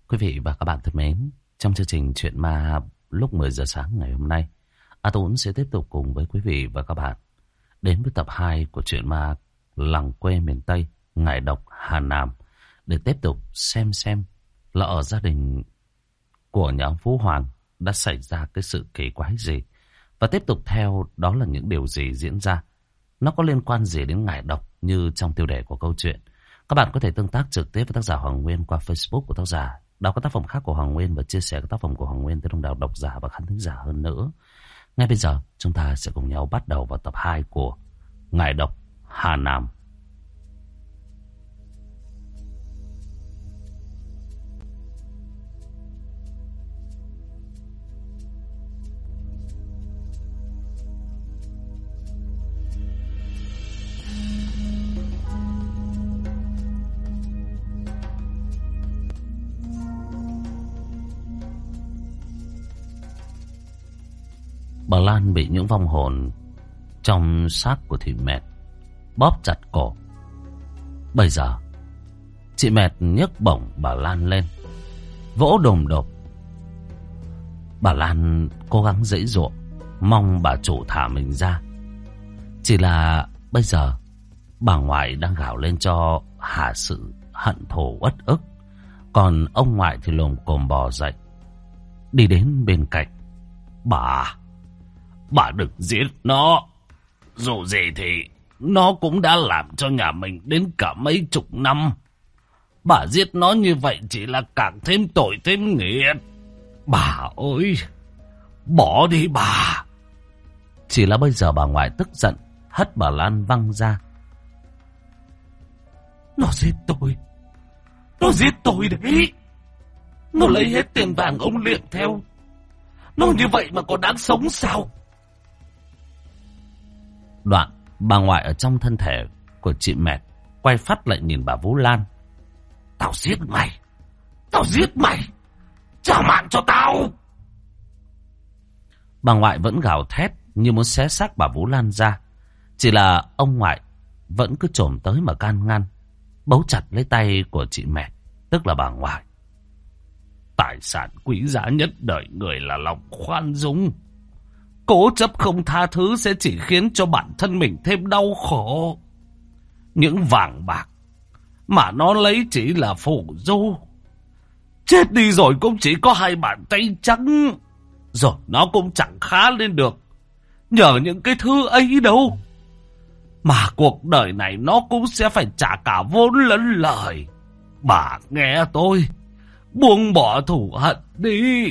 Quý vị và các bạn thân mến, trong chương trình Chuyện Ma lúc 10 giờ sáng ngày hôm nay, A Tún sẽ tiếp tục cùng với quý vị và các bạn đến với tập 2 của Chuyện Ma Làng Quê Miền Tây, Ngải Độc Hà Nam để tiếp tục xem là ở gia đình của nhà ông Phú Hoàng đã xảy ra cái sự kỳ quái gì, và tiếp tục theo đó là những điều gì diễn ra. Nó có liên quan gì đến ngải độc như trong tiêu đề của câu chuyện. Các bạn có thể tương tác trực tiếp với tác giả Hoàng Nguyên qua Facebook của tác giả, đọc các tác phẩm khác của Hoàng Nguyên và chia sẻ các tác phẩm của Hoàng Nguyên tới đông đảo độc giả và khán thính giả hơn nữa. Ngay bây giờ chúng ta sẽ cùng nhau bắt đầu vào tập 2 của Ngải Độc Hà Nam. Bà Lan bị những vong hồn trong xác của thị Mẹt bóp chặt cổ. Bây giờ chị Mẹt nhấc bổng bà Lan lên, vỗ đồm đột. Bà Lan cố gắng giãy giụa, mong bà chủ thả mình ra. Chỉ là bây giờ bà ngoại đang gào lên cho hạ sự hận thù uất ức, còn ông ngoại thì lồm cồm bò dậy, đi đến bên cạnh. Bà đừng giết nó. Dù gì thì nó cũng đã làm cho nhà mình đến cả mấy chục năm. Bà giết nó như vậy chỉ là càng thêm tội thêm nghiệt. Bà ơi, bỏ đi bà. Chỉ là bây giờ bà ngoại tức giận, hất bà Lan văng ra. Nó giết tôi. Nó giết tôi đấy. Nó lấy hết tiền vàng ông Liện theo. Nó như vậy mà còn đáng sống sao? Đoạn bà ngoại ở trong thân thể của chị Mẹt quay phát lại nhìn bà Vũ Lan. Tao giết mày. Tao giết mày. Trả mạng cho tao. Bà ngoại vẫn gào thét như muốn xé xác bà Vũ Lan ra. Chỉ là ông ngoại vẫn cứ chồm tới mà can ngăn, bấu chặt lấy tay của chị Mẹt, tức là bà ngoại. Tài sản quý giá nhất đời người là lòng khoan dung. Cố chấp không tha thứ sẽ chỉ khiến cho bản thân mình thêm đau khổ. Những vàng bạc mà nó lấy chỉ là phù du. Chết đi rồi cũng chỉ có hai bàn tay trắng. Rồi nó cũng chẳng khá lên được nhờ những cái thứ ấy đâu. Mà cuộc đời này nó cũng sẽ phải trả cả vốn lẫn lời. Bà nghe tôi, buông bỏ thù hận đi.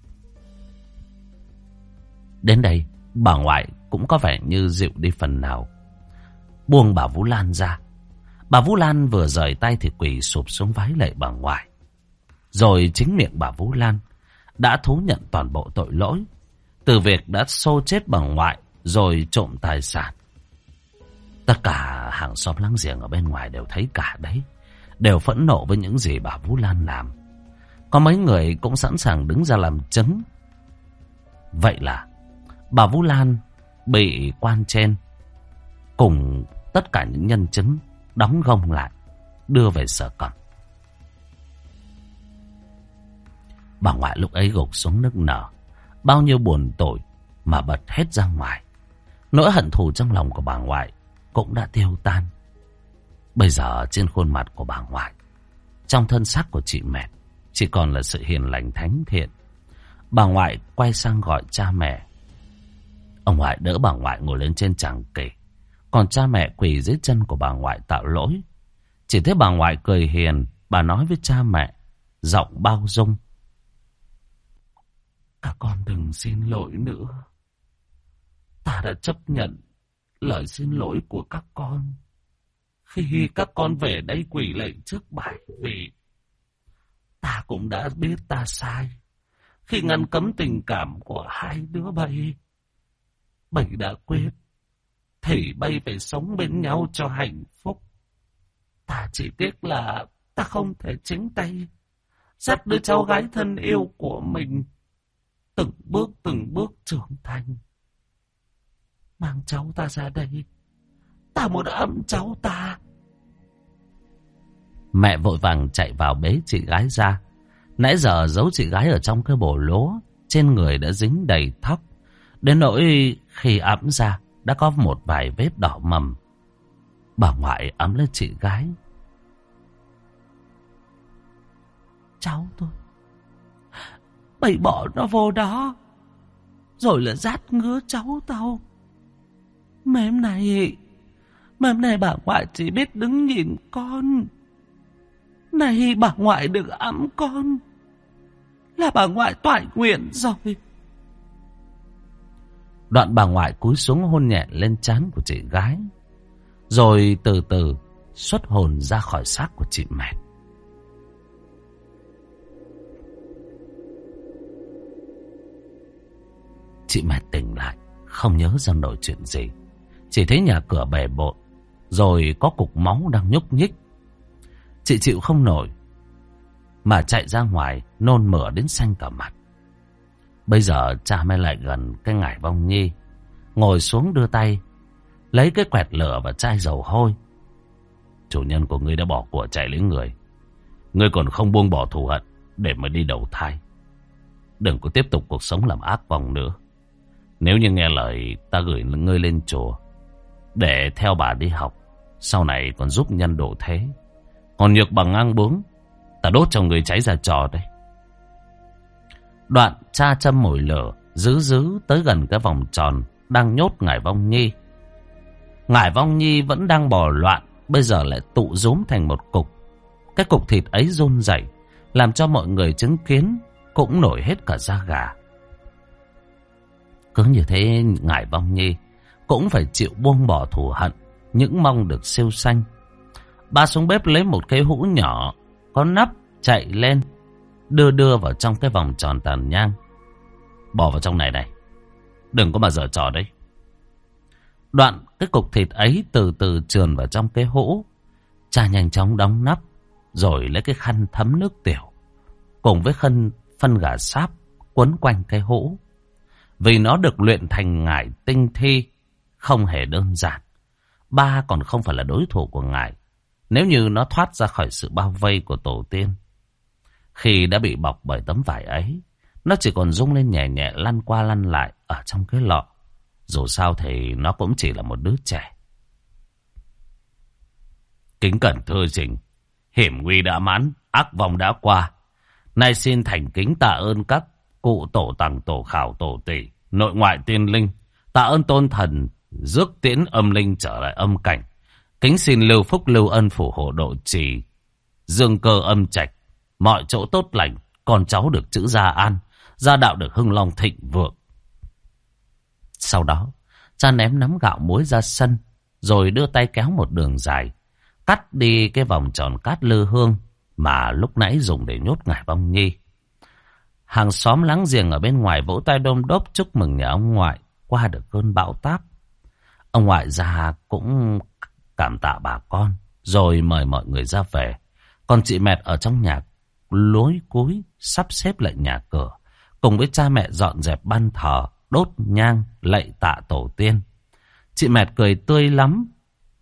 Đến đây bà ngoại cũng có vẻ như dịu đi phần nào, buông bà Vũ Lan ra. Bà Vũ Lan vừa rời tay thì quỳ sụp xuống vái lạy bà ngoại. Rồi chính miệng bà Vũ Lan đã thú nhận toàn bộ tội lỗi, từ việc đã xô chết bà ngoại rồi trộm tài sản. Tất cả hàng xóm láng giềng ở bên ngoài đều thấy cả đấy, đều phẫn nộ với những gì bà Vũ Lan làm. Có mấy người cũng sẵn sàng đứng ra làm chứng. Vậy là bà Vũ Lan bị quan trên cùng tất cả những nhân chứng đóng gông lại, đưa về sở cẩm. Bà ngoại lúc ấy gục xuống nức nở, bao nhiêu buồn tội mà bật hết ra ngoài. Nỗi hận thù trong lòng của bà ngoại cũng đã tiêu tan. Bây giờ trên khuôn mặt của bà ngoại, trong thân xác của chị Mẹt, chỉ còn là sự hiền lành thánh thiện. Bà ngoại quay sang gọi cha mẹ. Ông ngoại đỡ bà ngoại ngồi lên trên tràng kỷ, còn cha mẹ quỳ dưới chân của bà ngoại tạo lỗi. Chỉ thấy bà ngoại cười hiền, bà nói với cha mẹ, giọng bao dung. Các con đừng xin lỗi nữa. Ta đã chấp nhận lời xin lỗi của các con khi các con về đây quỳ lạy trước bài vị. Ta cũng đã biết ta sai khi ngăn cấm tình cảm của hai đứa bay. Bay đã quyết thì bay phải sống bên nhau cho hạnh phúc. Ta chỉ tiếc là ta không thể chính tay dắt đứa cháu gái thân yêu của mình từng bước trưởng thành. Mang cháu ta ra đây, ta muốn ẵm cháu ta. Mẹ vội vàng chạy vào bế chị gái ra. Nãy giờ giấu chị gái ở trong cái bồ lúa, trên người đã dính đầy thóc, đến nỗi khi ẵm ra đã có một vài vết đỏ mầm. Bà ngoại ấm lên chị gái. Cháu tôi, bầy bỏ nó vô đó, rồi là rát ngứa cháu tao. Mềm này bà ngoại chỉ biết đứng nhìn con. Này bà ngoại được ẵm con là bà ngoại toại nguyện rồi. Đoạn bà ngoại cúi xuống hôn nhẹ lên trán của chị gái, rồi từ từ xuất hồn ra khỏi xác của chị Mẹt. Chị Mẹt tỉnh lại, không nhớ ra nổi chuyện gì. Chỉ thấy nhà cửa bề bộn, rồi có cục máu đang nhúc nhích. Chị chịu không nổi mà chạy ra ngoài, nôn mửa đến xanh cả mặt. Bây giờ cha mới lại gần cái ngải vong nhi, ngồi xuống đưa tay lấy cái quẹt lửa và chai dầu hôi. Chủ nhân của ngươi đã bỏ của chạy lấy người, ngươi còn không buông bỏ thù hận để mà đi đầu thai. Đừng có tiếp tục cuộc sống làm ác vong nữa. Nếu như nghe lời ta gửi ngươi lên chùa để theo bà đi học, sau này còn giúp nhân độ thế. Còn nhược bằng ngang bướng, ta đốt cho người cháy ra trò đây. Đoạn cha châm mồi lửa giữ tới gần cái vòng tròn đang nhốt ngải vong nhi. Ngải vong nhi vẫn đang bò loạn, bây giờ lại tụ rúm thành một cục. Cái cục thịt ấy run rẩy, làm cho mọi người chứng kiến cũng nổi hết cả da gà. Cứ như thế ngải vong nhi cũng phải chịu buông bỏ thù hận, những mong được siêu sanh. Ba xuống bếp lấy một cái hũ nhỏ có nắp, chạy lên đưa vào trong cái vòng tròn tàn nhang. Bỏ vào trong này này, đừng có mà giở trò đấy. Đoạn cái cục thịt ấy từ từ trườn vào trong cái hũ. Cha nhanh chóng đóng nắp, rồi lấy cái khăn thấm nước tiểu cùng với phân gà sáp quấn quanh cái hũ. Vì nó được luyện thành ngải tinh thi, không hề đơn giản. Ba còn không phải là đối thủ của ngải nếu như nó thoát ra khỏi sự bao vây của tổ tiên. Khi đã bị bọc bởi tấm vải ấy, nó chỉ còn rung lên nhẹ nhẹ, lăn qua lăn lại ở trong cái lọ. Dù sao thì nó cũng chỉ là một đứa trẻ. Kính cẩn thưa Trình, hiểm nguy đã mãn, ác vong đã qua. Nay xin thành kính tạ ơn các cụ tổ tằng tổ khảo tổ tỷ, nội ngoại tiên linh. Tạ ơn tôn thần rước tiễn âm linh trở lại âm cảnh. Kính xin lưu phúc lưu ân phù hộ độ trì, dương cơ âm trạch, mọi chỗ tốt lành, con cháu được chữ gia an, gia đạo được hưng long thịnh vượng. Sau đó, cha ném nắm gạo muối ra sân, rồi đưa tay kéo một đường dài, cắt đi cái vòng tròn cát lư hương mà lúc nãy dùng để nhốt ngải vong nhi. Hàng xóm láng giềng ở bên ngoài vỗ tay đôm đốp chúc mừng nhà ông ngoại qua được cơn bão táp. Ông ngoại già cũng cảm tạ bà con, rồi mời mọi người ra về. Còn chị Mẹt ở trong nhà lối cúi sắp xếp lại nhà cửa, cùng với cha mẹ dọn dẹp ban thờ, đốt nhang lạy tạ tổ tiên. Chị Mẹt cười tươi lắm.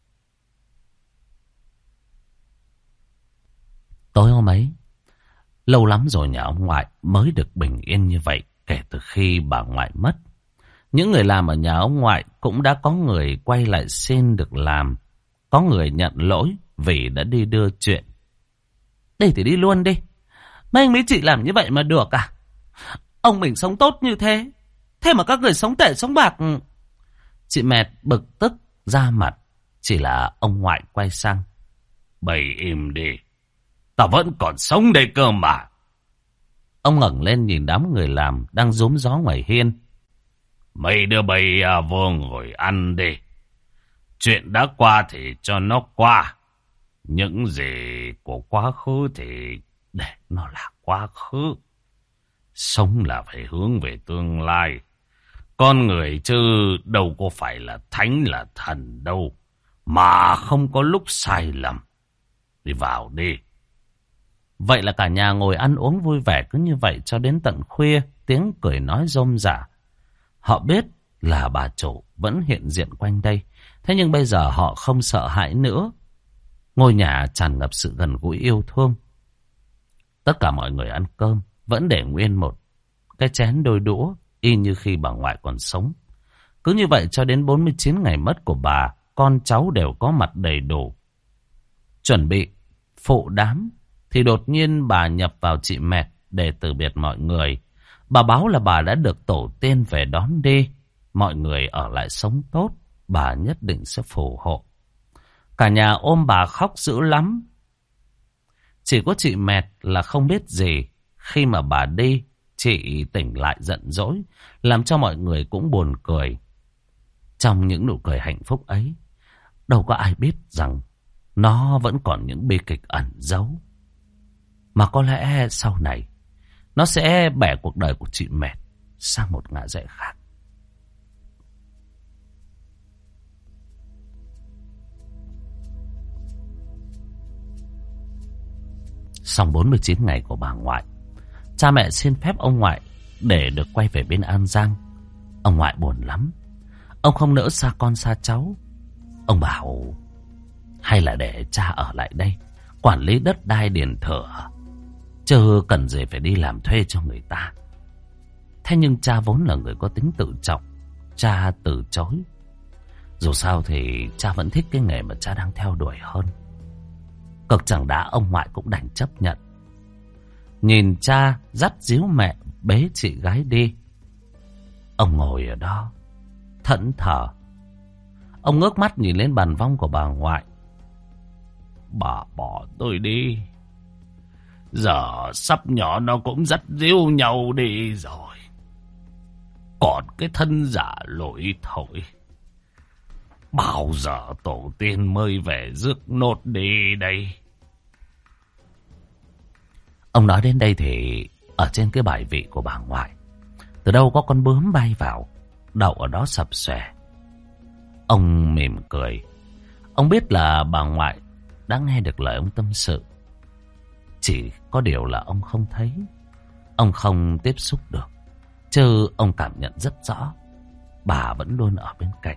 Tối hôm ấy, lâu lắm rồi nhà ông ngoại mới được bình yên như vậy kể từ khi bà ngoại mất. Những người làm ở nhà ông ngoại cũng đã có người quay lại xin được làm, có người nhận lỗi vì đã đi đưa chuyện. Đi thì đi luôn đi, mấy anh mấy chị làm như vậy mà được à? Ông mình sống tốt như thế, thế mà các người sống tệ sống bạc. Chị Mẹt bực tức ra mặt. Chỉ là ông ngoại quay sang: Bày im đi, ta vẫn còn sống đây cơ mà. Ông ngẩng lên nhìn đám người làm đang rúm gió ngoài hiên. Mấy đứa bay vô ngồi ăn đi. Chuyện đã qua thì cho nó qua. Những gì của quá khứ thì để nó là quá khứ. Sống là phải hướng về tương lai. Con người chứ đâu có phải là thánh là thần đâu, mà không có lúc sai lầm. Đi vào đi. Vậy là cả nhà ngồi ăn uống vui vẻ cứ như vậy cho đến tận khuya, tiếng cười nói rôm rả. Họ biết là bà chủ vẫn hiện diện quanh đây, thế nhưng bây giờ họ không sợ hãi nữa. Ngôi nhà tràn ngập sự gần gũi yêu thương. Tất cả mọi người ăn cơm vẫn để nguyên một cái chén đôi đũa, y như khi bà ngoại còn sống. Cứ như vậy cho đến 49 ngày mất của bà, con cháu đều có mặt đầy đủ. Chuẩn bị phụ đám, thì đột nhiên bà nhập vào chị Mẹt để từ biệt mọi người. Bà báo là bà đã được tổ tiên về đón đi. Mọi người ở lại sống tốt, bà nhất định sẽ phù hộ. Cả nhà ôm bà khóc dữ lắm. Chỉ có chị Mẹt là không biết gì. Khi mà bà đi, chị tỉnh lại giận dỗi, làm cho mọi người cũng buồn cười. Trong những nụ cười hạnh phúc ấy, đâu có ai biết rằng nó vẫn còn những bi kịch ẩn giấu. Mà có lẽ sau này nó sẽ bẻ cuộc đời của chị Mẹt sang một ngã rẽ khác. Xong 49 ngày của bà ngoại, cha mẹ xin phép ông ngoại để được quay về bên An Giang. Ông ngoại buồn lắm. Ông không nỡ xa con xa cháu. Ông bảo hay là để cha ở lại đây quản lý đất đai điền thửa, chứ cần gì phải đi làm thuê cho người ta. Thế nhưng cha vốn là người có tính tự trọng, cha từ chối. Dù sao thì cha vẫn thích cái nghề mà cha đang theo đuổi hơn. Cực chẳng đã ông ngoại cũng đành chấp nhận. Nhìn cha dắt díu mẹ bế chị gái đi, ông ngồi ở đó thẫn thờ. Ông ngước mắt nhìn lên bàn vong của bà ngoại. Bà bỏ tôi đi, giờ sắp nhỏ nó cũng dắt díu nhau đi rồi. Còn cái thân giả lỗi thôi, bao giờ tổ tiên mới về rước nốt đi đây. Ông nói đến đây thì ở trên cái bài vị của bà ngoại, từ đâu có con bướm bay vào, đậu ở đó sập xòe. Ông mỉm cười. Ông biết là bà ngoại đã nghe được lời ông tâm sự. Chỉ có điều là ông không thấy, ông không tiếp xúc được, chứ ông cảm nhận rất rõ bà vẫn luôn ở bên cạnh.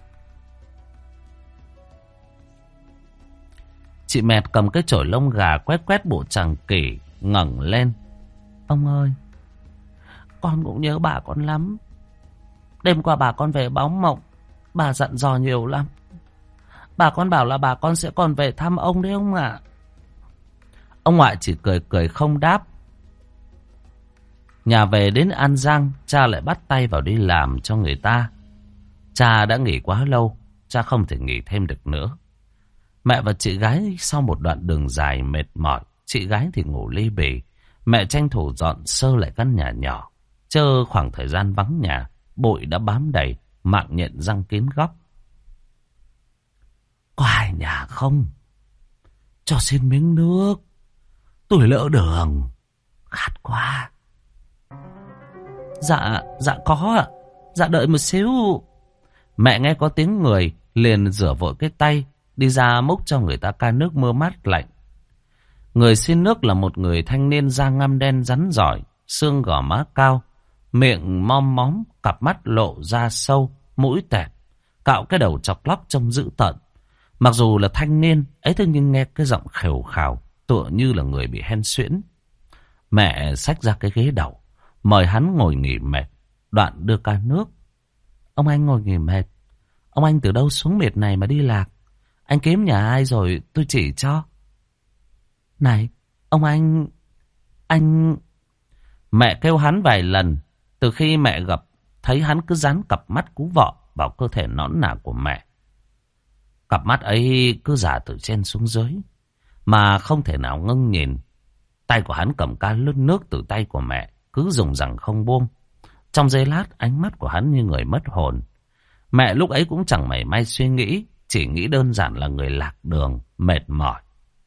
Chị Mẹt cầm cái chổi lông gà quét quét bộ chàng kỷ, ngẩng lên. Ông ơi, con cũng nhớ bà con lắm. Đêm qua bà con về báo mộng, bà dặn dò nhiều lắm. Bà con bảo là bà con sẽ còn về thăm ông đấy ông ạ. Ông ngoại chỉ cười cười không đáp. Nhà về đến An Giang, cha lại bắt tay vào đi làm cho người ta. Cha đã nghỉ quá lâu, cha không thể nghỉ thêm được nữa. Mẹ và chị gái sau một đoạn đường dài mệt mỏi, chị gái thì ngủ ly bì. Mẹ tranh thủ dọn sơ lại căn nhà nhỏ. Chớ khoảng thời gian vắng nhà, bụi đã bám đầy, mạng nhện răng kín góc. Có ai nhà không? Cho xin miếng nước, tôi lỡ đường, khát quá. Dạ có ạ. Dạ đợi một xíu. Mẹ nghe có tiếng người, liền rửa vội cái tay, đi ra múc cho người ta ca nước mưa mát lạnh. Người xin nước là một người thanh niên da ngăm đen rắn giỏi, xương gò má cao, miệng mom móm, cặp mắt lộ ra sâu, mũi tẹt, cạo cái đầu chọc lóc trông dữ tợn. Mặc dù là thanh niên ấy, thế nhưng nghe cái giọng khều khào, tựa như là người bị hen suyễn. Mẹ xách ra cái ghế đầu, mời hắn ngồi nghỉ mệt, đoạn đưa ca nước. Ông anh ngồi nghỉ mệt. Ông anh từ đâu xuống miệt này mà đi lạc? Anh kiếm nhà ai rồi tôi chỉ cho. Này, ông anh... Mẹ kêu hắn vài lần. Từ khi mẹ gặp, thấy hắn cứ dán cặp mắt cú vọ vào cơ thể nõn nà của mẹ. Cặp mắt ấy cứ giả từ trên xuống dưới, mà không thể nào ngưng nhìn. Tay của hắn cầm ca lướt nước từ tay của mẹ, cứ dùng rằng không buông. Trong giây lát, ánh mắt của hắn như người mất hồn. Mẹ lúc ấy cũng chẳng mảy may suy nghĩ, chỉ nghĩ đơn giản là người lạc đường, mệt mỏi.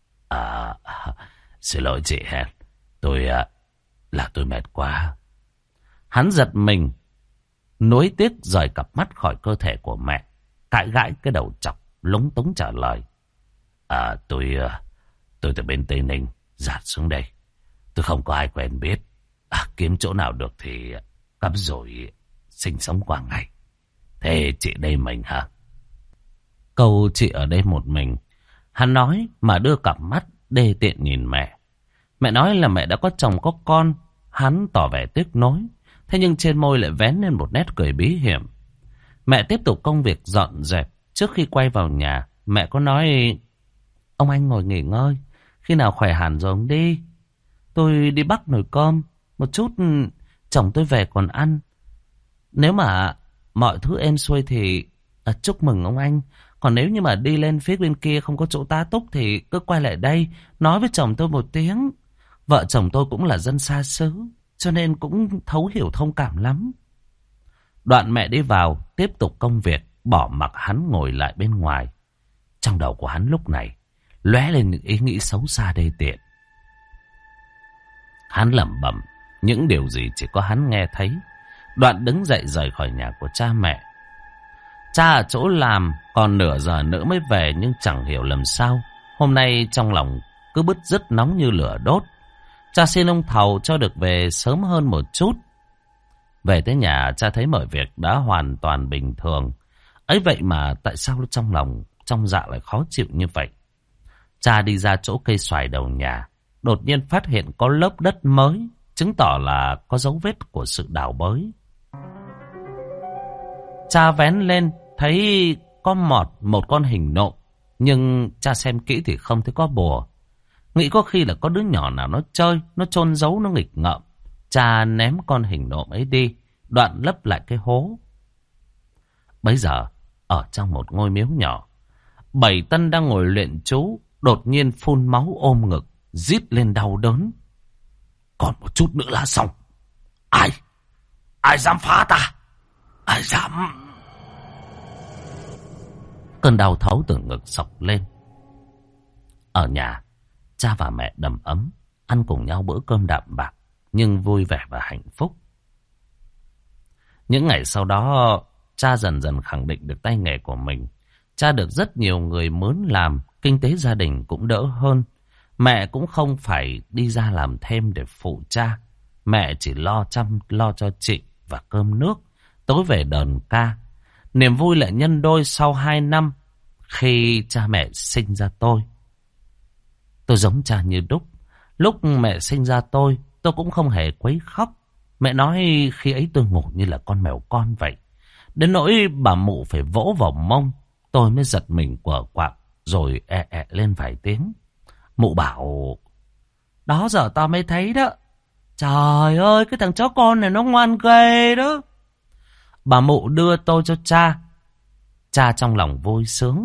Xin lỗi chị Hèn, tôi mệt quá. Hắn giật mình, nuối tiếc rời cặp mắt khỏi cơ thể của mẹ, cãi gãi cái đầu chọc, lúng túng trả lời. Tôi từ bên Tây Ninh dạt xuống đây. Tôi không có ai quen biết. Kiếm chỗ nào được thì cắm rồi sinh sống qua ngày. Thế chị đây mình hả? Câu chị ở đây một mình, hắn nói mà đưa cặp mắt đê tiện nhìn mẹ. Mẹ nói là mẹ đã có chồng có con. Hắn tỏ vẻ tiếc nối. Thế nhưng trên môi lại vén lên một nét cười bí hiểm. Mẹ tiếp tục công việc dọn dẹp. Trước khi quay vào nhà, mẹ có nói: ông anh ngồi nghỉ ngơi, khi nào khỏe hẳn rồi ông đi. Tôi đi bắc nồi cơm một chút, chồng tôi về còn ăn. Nếu mà mọi thứ êm xuôi thì chúc mừng ông anh. Còn nếu như mà đi lên phía bên kia không có chỗ tá túc thì cứ quay lại đây nói với chồng tôi một tiếng. Vợ chồng tôi cũng là dân xa xứ, cho nên cũng thấu hiểu thông cảm lắm. Đoạn mẹ đi vào tiếp tục công việc, bỏ mặc hắn ngồi lại bên ngoài. Trong đầu của hắn lúc này lóe lên những ý nghĩ xấu xa đê tiện. Hắn lẩm bẩm những điều gì chỉ có hắn nghe thấy. Đoạn đứng dậy rời khỏi nhà của cha mẹ. Cha ở chỗ làm còn nửa giờ nữa mới về, nhưng chẳng hiểu làm sao hôm nay trong lòng cứ bứt rứt nóng như lửa đốt. Cha xin ông thầu cho được về sớm hơn một chút. Về tới nhà, cha thấy mọi việc đã hoàn toàn bình thường. Ấy vậy mà tại sao trong lòng, trong dạ lại khó chịu như vậy? Cha đi ra chỗ cây xoài đầu nhà, đột nhiên phát hiện có lớp đất mới, chứng tỏ là có dấu vết của sự đào bới. Cha vén lên, thấy có một con hình nộm, nhưng cha xem kỹ thì không thấy có bùa. Nghĩ có khi là có đứa nhỏ nào nó chơi, nó chôn giấu, nó nghịch ngợm. Cha ném con hình nộm ấy đi, đoạn lấp lại cái hố. Bấy giờ, ở trong một ngôi miếu nhỏ, Bảy Tân đang ngồi luyện chú, đột nhiên phun máu ôm ngực, rít lên đau đớn. Còn một chút nữa là xong. Ai dám phá ta? Ai dám? Cơn đau thấu từ ngực xộc lên. Ở nhà, cha và mẹ đầm ấm, ăn cùng nhau bữa cơm đạm bạc, nhưng vui vẻ và hạnh phúc. Những ngày sau đó, cha dần dần khẳng định được tay nghề của mình. Cha được rất nhiều người mướn làm, kinh tế gia đình cũng đỡ hơn. Mẹ cũng không phải đi ra làm thêm để phụ cha. Mẹ chỉ lo cho chị và cơm nước, tối về đờn ca. Niềm vui lại nhân đôi sau 2 năm khi cha mẹ sinh ra tôi. Tôi giống cha như đúc. Lúc mẹ sinh ra tôi cũng không hề quấy khóc. Mẹ nói khi ấy tôi ngủ như là con mèo con vậy. Đến nỗi bà mụ phải vỗ vào mông, tôi mới giật mình quở quạng, rồi lên vài tiếng. Mụ bảo: đó giờ tao mới thấy đó. Trời ơi, cái thằng chó con này nó ngoan ghê đó. Bà mụ đưa tôi cho cha. Cha trong lòng vui sướng.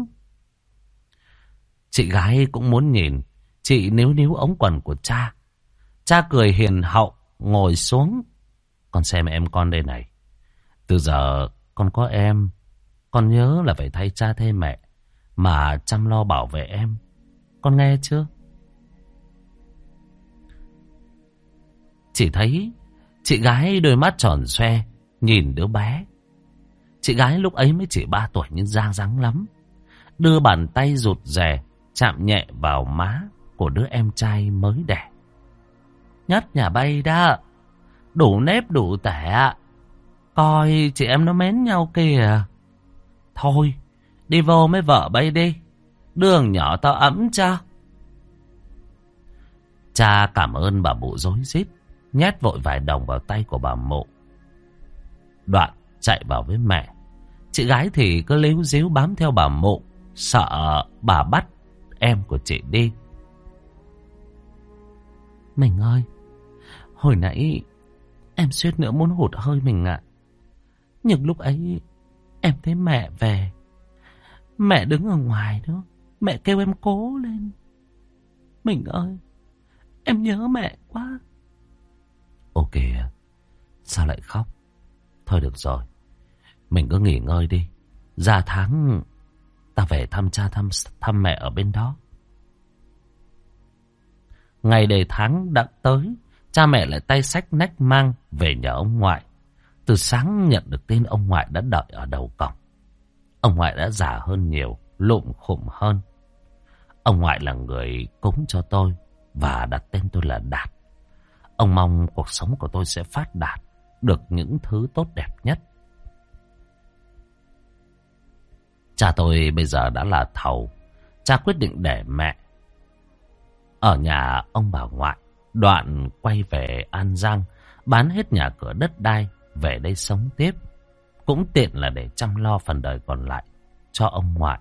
Chị gái cũng muốn nhìn. Chị níu ống quần của cha. Cha cười hiền hậu, ngồi xuống. Con xem em con đây này. Từ giờ con có em, con nhớ là phải thay cha thay mẹ mà chăm lo bảo vệ em. Con nghe chưa? Chỉ thấy chị gái đôi mắt tròn xoe nhìn đứa bé. Chị gái lúc ấy mới chỉ 3 tuổi nhưng da dáng lắm. Đưa bàn tay rụt rè chạm nhẹ vào má của đứa em trai mới đẻ. Nhất nhà bay đó, đủ nếp đủ tẻ. Coi chị em nó mến nhau kìa. Thôi, đi vô với vợ bay đi. Đường nhỏ tao ấm cho. Cha cảm ơn bà mụ rối rít, nhét vội vài đồng vào tay của bà mụ. Đoạn chạy vào với mẹ. Chị gái thì cứ líu díu bám theo bà mụ, sợ bà bắt em của chị đi. Mình ơi, hồi nãy em suýt nữa muốn hụt hơi mình ạ. Nhưng lúc ấy em thấy mẹ về. Mẹ đứng ở ngoài đó, mẹ kêu em cố lên. Mình ơi, em nhớ mẹ quá. Ok, sao lại khóc? Thôi được rồi, mình cứ nghỉ ngơi đi. Ra tháng ta về thăm cha thăm mẹ ở bên đó. Ngày đầy tháng đã tới, cha mẹ lại tay xách nách mang về nhà ông ngoại. Từ sáng nhận được tin, ông ngoại đã đợi ở đầu cổng. Ông ngoại đã già hơn nhiều, lụm khụm hơn. Ông ngoại là người cúng cho tôi và đặt tên tôi là Đạt. Ông mong cuộc sống của tôi sẽ phát đạt, được những thứ tốt đẹp nhất. Cha tôi bây giờ đã là thầu. Cha quyết định để mẹ ở nhà ông bà ngoại Đoạn quay về An Giang, bán hết nhà cửa đất đai, về đây sống tiếp. Cũng tiện là để chăm lo phần đời còn lại cho ông ngoại.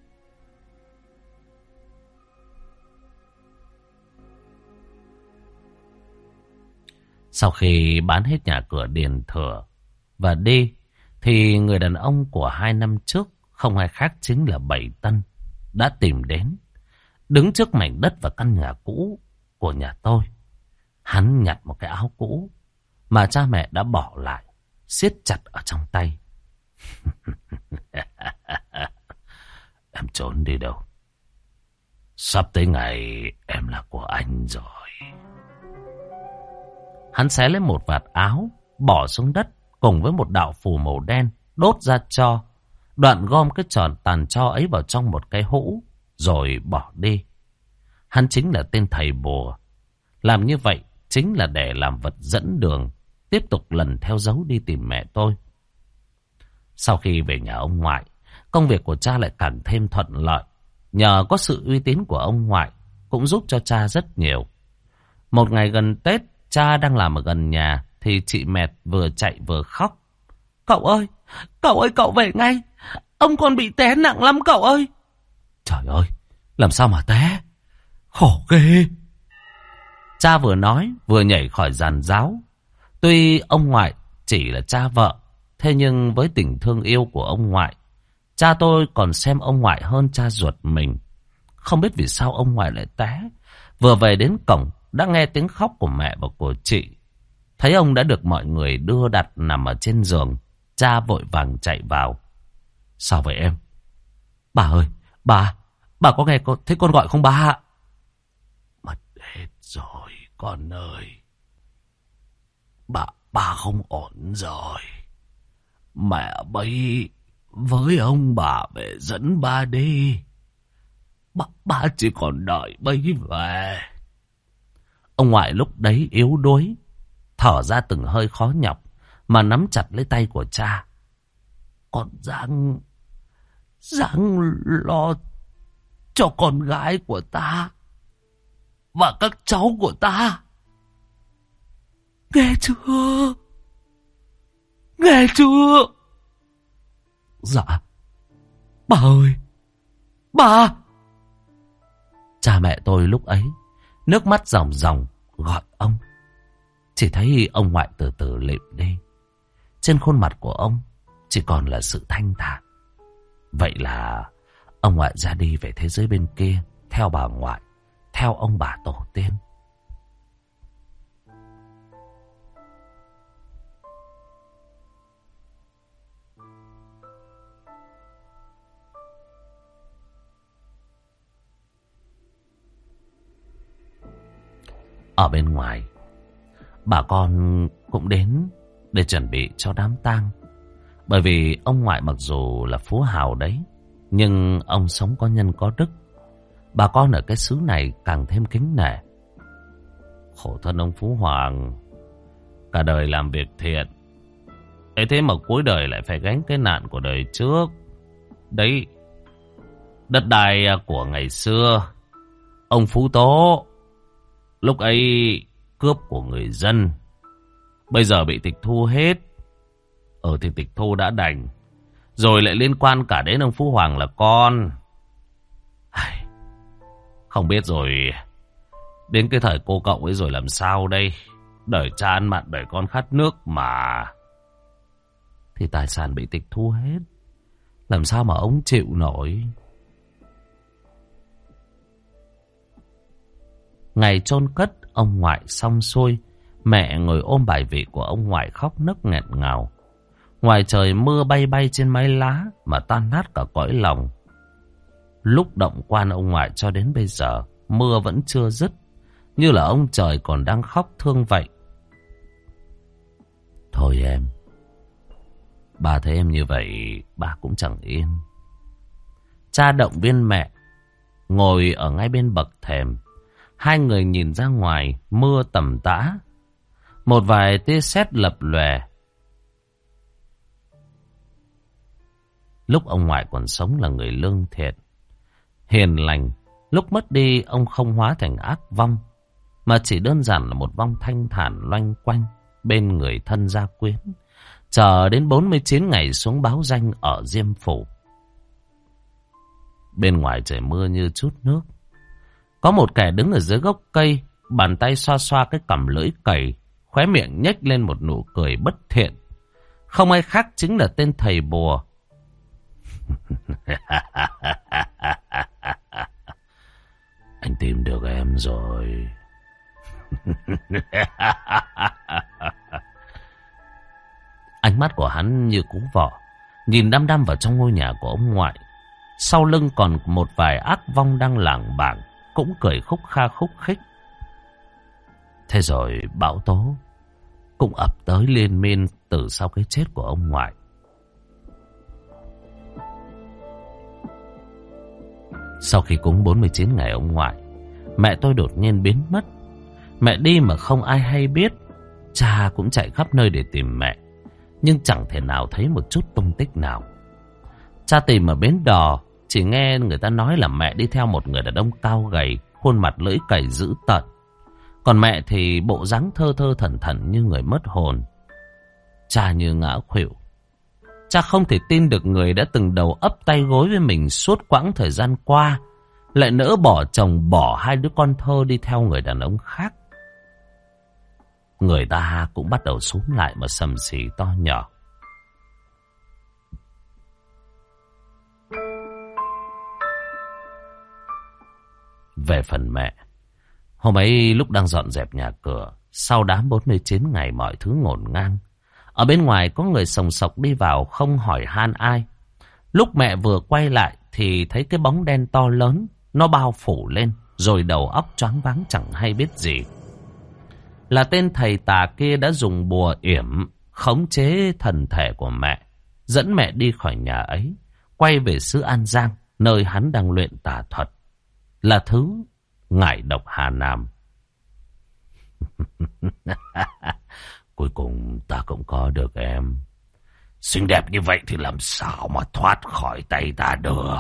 Sau khi bán hết nhà cửa điền thừa và đi, thì người đàn ông của 2 năm trước, không ai khác chính là Bảy Tân, đã tìm đến. Đứng trước mảnh đất và căn nhà cũ của nhà tôi, hắn nhặt một cái áo cũ mà cha mẹ đã bỏ lại, siết chặt ở trong tay. Em trốn đi đâu? Sắp tới ngày em là của anh rồi. Hắn xé lấy một vạt áo, bỏ xuống đất cùng với một đạo phù màu đen, đốt ra tro. Đoạn gom cái tròn tàn tro ấy vào trong một cái hũ, rồi bỏ đi. Hắn chính là tên thầy bùa. Làm như vậy chính là để làm vật dẫn đường, tiếp tục lần theo dấu đi tìm mẹ tôi. Sau khi về nhà ông ngoại, công việc của cha lại càng thêm thuận lợi. Nhờ có sự uy tín của ông ngoại, cũng giúp cho cha rất nhiều. Một ngày gần Tết, cha đang làm ở gần nhà, thì chị Mẹt vừa chạy vừa khóc. Cậu ơi, cậu về ngay. Ông con bị té nặng lắm cậu ơi. Trời ơi, làm sao mà té? Khổ ghê. Cha vừa nói, vừa nhảy khỏi giàn giáo. Tuy ông ngoại chỉ là cha vợ, thế nhưng với tình thương yêu của ông ngoại, cha tôi còn xem ông ngoại hơn cha ruột mình. Không biết vì sao ông ngoại lại té. Vừa về đến cổng, đã nghe tiếng khóc của mẹ và của chị. Thấy ông đã được mọi người đưa đặt nằm ở trên giường, cha vội vàng chạy vào. Sao vậy em? Bà ơi, bà có nghe thấy con gọi không bà ạ? Mất hết rồi con ơi. Bà không ổn rồi. Mẹ bấy với ông bà về dẫn ba đi. Bà chỉ còn đợi bấy về. Ông ngoại lúc đấy yếu đuối, thở ra từng hơi khó nhọc, mà nắm chặt lấy tay của cha. Con Giang lo cho con gái của ta và các cháu của ta. Nghe chưa? Nghe chưa? Dạ. Bà ơi, bà. Cha mẹ tôi lúc ấy nước mắt ròng ròng gọi ông. Chỉ thấy ông ngoại từ từ lịm đi. Trên khuôn mặt của ông chỉ còn là sự thanh thản. Vậy là ông ngoại ra đi về thế giới bên kia, theo bà ngoại, theo ông bà tổ tiên. Ở bên ngoài, bà con cũng đến để chuẩn bị cho đám tang. Bởi vì ông ngoại mặc dù là phú hào đấy, nhưng ông sống có nhân có đức. Bà con ở cái xứ này càng thêm kính nể. Khổ thân ông Phú Hoàng, cả đời làm việc thiện, ấy thế mà cuối đời lại phải gánh cái nạn của đời trước. Đấy, đất đai của ngày xưa, ông Phú Tố lúc ấy cướp của người dân, bây giờ bị tịch thu hết. Thì tịch thu đã đành, rồi lại liên quan cả đến ông Phú Hoàng là con. Không biết rồi đến cái thời cô cậu ấy rồi làm sao đây. Đời cha ăn mặn, đời con khát nước mà. Thì tài sản bị tịch thu hết, làm sao mà ông chịu nổi. Ngày chôn cất ông ngoại xong xuôi, mẹ ngồi ôm bài vị của ông ngoại khóc nức nghẹn ngào. Ngoài trời mưa bay bay trên mái lá mà tan nát cả cõi lòng. Lúc động quan ông ngoại cho đến bây giờ, mưa vẫn chưa dứt, như là ông trời còn đang khóc thương vậy. Thôi em, bà thấy em như vậy, bà cũng chẳng yên. Cha động viên mẹ, ngồi ở ngay bên bậc thềm. Hai người nhìn ra ngoài, mưa tầm tã. Một vài tia sét lập lòe. Lúc ông ngoại còn sống là người lương thiện, hiền lành. Lúc mất đi, ông không hóa thành ác vong, mà chỉ đơn giản là một vong thanh thản loanh quanh bên người thân gia quyến, chờ đến 49 ngày xuống báo danh ở Diêm Phủ. Bên ngoài trời mưa như chút nước. Có một kẻ đứng ở dưới gốc cây, bàn tay xoa xoa cái cằm lưỡi cày, khóe miệng nhếch lên một nụ cười bất thiện. Không ai khác chính là tên thầy bùa. Anh tìm được em rồi. Ánh mắt của hắn như cú vọ, nhìn đăm đăm vào trong ngôi nhà của ông ngoại. Sau lưng còn một vài ác vong đang lảng bảng, cũng cười khúc kha khúc khích. Thế rồi bão tố cũng ập tới liên miên từ sau cái chết của ông ngoại. Sau khi cúng 49 ngày ông ngoại, mẹ tôi đột nhiên biến mất. Mẹ đi mà không ai hay biết. Cha cũng chạy khắp nơi để tìm mẹ, nhưng chẳng thể nào thấy một chút tung tích nào. Cha tìm ở bến đò, chỉ nghe người ta nói là mẹ đi theo một người đàn ông cao gầy, khuôn mặt lưỡi cày dữ tợn. Còn mẹ thì bộ dáng thơ thơ thẩn thẩn như người mất hồn. Cha như ngã khuỵu. Cha không thể tin được người đã từng đầu ấp tay gối với mình suốt quãng thời gian qua lại nỡ bỏ chồng bỏ hai đứa con thơ đi theo người đàn ông khác. Người ta cũng bắt đầu xúm lại mà sầm xì to nhỏ. Về phần mẹ, hôm ấy lúc đang dọn dẹp nhà cửa, sau đám 49 ngày mọi thứ ngổn ngang, ở bên ngoài có người sồng sộc đi vào không hỏi han ai. Lúc mẹ vừa quay lại thì thấy cái bóng đen to lớn, nó bao phủ lên, rồi đầu óc choáng váng chẳng hay biết gì. Là tên thầy tà kia đã dùng bùa yểm khống chế thần thể của mẹ, dẫn mẹ đi khỏi nhà ấy, quay về xứ An Giang, nơi hắn đang luyện tà thuật, là thứ ngải độc Hà Nam. Cuối cùng ta cũng có được em. Xinh đẹp như vậy thì làm sao mà thoát khỏi tay ta được.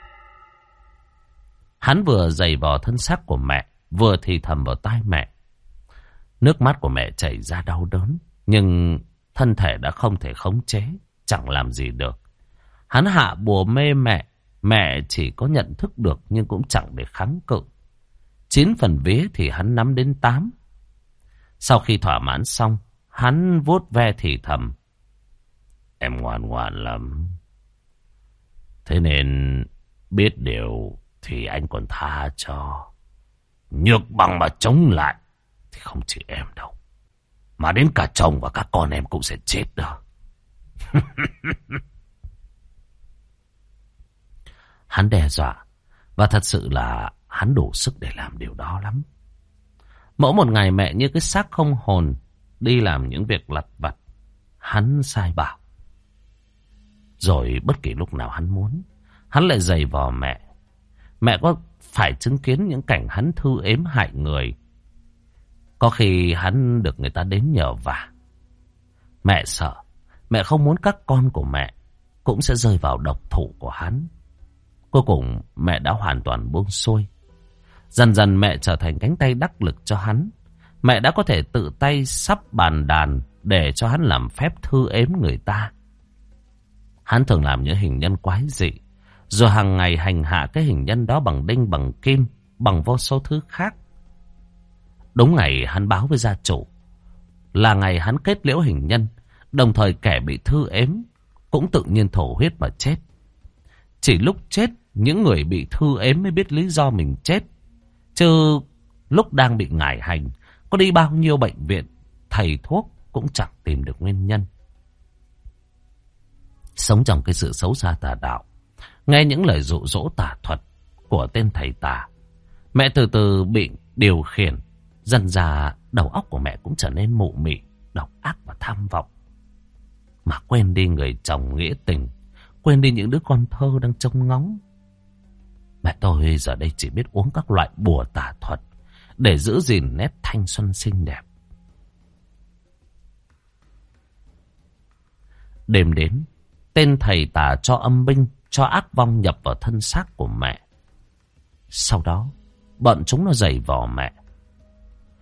Hắn vừa giày vò thân xác của mẹ, vừa thì thầm vào tai mẹ. Nước mắt của mẹ chảy ra đau đớn, nhưng thân thể đã không thể khống chế, chẳng làm gì được. Hắn hạ bùa mê mẹ, mẹ chỉ có nhận thức được nhưng cũng chẳng để kháng cự. 9 phần vía thì hắn nắm đến 8. Sau khi thỏa mãn xong, hắn vuốt ve thì thầm. Em ngoan ngoãn lắm. Thế nên biết điều thì anh còn tha cho. Nhược bằng mà chống lại thì không chỉ em đâu, mà đến cả chồng và các con em cũng sẽ chết đó. Hắn đe dọa, và thật sự là hắn đủ sức để làm điều đó lắm. Mỗi một ngày mẹ như cái xác không hồn, đi làm những việc lặt vặt, hắn sai bảo. Rồi bất kỳ lúc nào hắn muốn, hắn lại giày vò mẹ. Mẹ có phải chứng kiến những cảnh hắn thư ếm hại người. Có khi hắn được người ta đến nhờ vả. Mẹ sợ, mẹ không muốn các con của mẹ cũng sẽ rơi vào độc thủ của hắn. Cuối cùng mẹ đã hoàn toàn buông xuôi. Dần dần mẹ trở thành cánh tay đắc lực cho hắn. Mẹ đã có thể tự tay sắp bàn đàn để cho hắn làm phép thư ếm người ta. Hắn thường làm những hình nhân quái dị, rồi hàng ngày hành hạ cái hình nhân đó bằng đinh, bằng kim, bằng vô số thứ khác. Đúng ngày hắn báo với gia chủ là ngày hắn kết liễu hình nhân, đồng thời kẻ bị thư ếm cũng tự nhiên thổ huyết mà chết. Chỉ lúc chết, những người bị thư ếm mới biết lý do mình chết. Chứ lúc đang bị ngải hành, có đi bao nhiêu bệnh viện, thầy thuốc cũng chẳng tìm được nguyên nhân. Sống trong cái sự xấu xa tà đạo, nghe những lời dụ dỗ tà thuật của tên thầy tà, mẹ từ từ bị điều khiển. Dần dà đầu óc của mẹ cũng trở nên mụ mị, độc ác và tham vọng. Mà quên đi người chồng nghĩa tình, quên đi những đứa con thơ đang trông ngóng. Mẹ tôi giờ đây chỉ biết uống các loại bùa tà thuật để giữ gìn nét thanh xuân xinh đẹp. Đêm đến, tên thầy tà cho âm binh, cho ác vong nhập vào thân xác của mẹ. Sau đó, bọn chúng nó giày vò mẹ.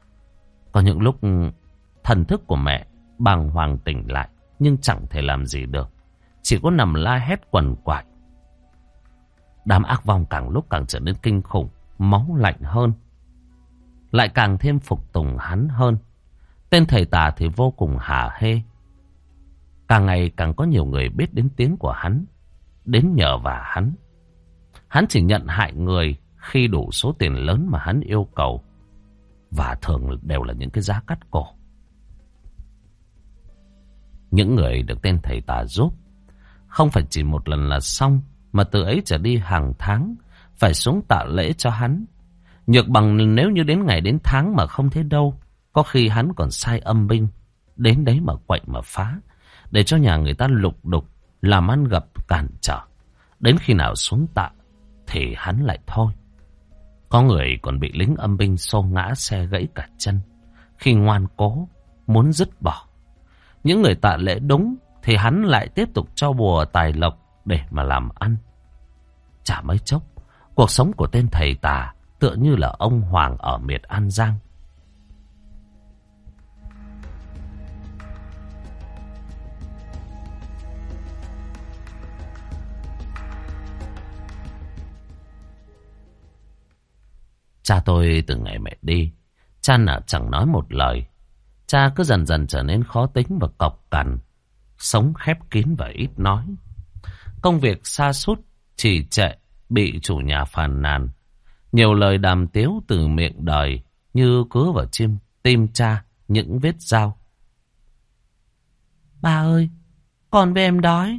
Có những lúc thần thức của mẹ bàng hoàng tỉnh lại, nhưng chẳng thể làm gì được, chỉ có nằm la hét quằn quại. Đám ác vong càng lúc càng trở nên kinh khủng, máu lạnh hơn, lại càng thêm phục tùng hắn hơn. Tên thầy tà thì vô cùng hả hê. Càng ngày càng có nhiều người biết đến tiếng của hắn, đến nhờ vả hắn. Hắn chỉ nhận hại người khi đủ số tiền lớn mà hắn yêu cầu, và thường đều là những cái giá cắt cổ. Những người được tên thầy tà giúp không phải chỉ một lần là xong, mà từ ấy trở đi hàng tháng phải xuống tạ lễ cho hắn. Nhược bằng nếu như đến ngày đến tháng mà không thấy đâu, có khi hắn còn sai âm binh đến đấy mà quậy mà phá, để cho nhà người ta lục đục, làm ăn gặp cản trở. Đến khi nào xuống tạ thì hắn lại thôi. Có người còn bị lính âm binh xô ngã, xe gãy cả chân khi ngoan cố muốn dứt bỏ. Những người tạ lễ đúng thì hắn lại tiếp tục cho bùa tài lộc để mà làm ăn. Chả mấy chốc, cuộc sống của tên thầy tà tựa như là ông hoàng ở miệt An Giang. Cha tôi từ ngày mẹ đi, cha chẳng nói một lời. Cha cứ dần dần trở nên khó tính và cọc cằn, sống khép kín và ít nói. Công việc sa sút trì trệ, bị chủ nhà phàn nàn. Nhiều lời đàm tiếu từ miệng đời như cứa vào tim cha những vết dao. Ba ơi, con với em đói.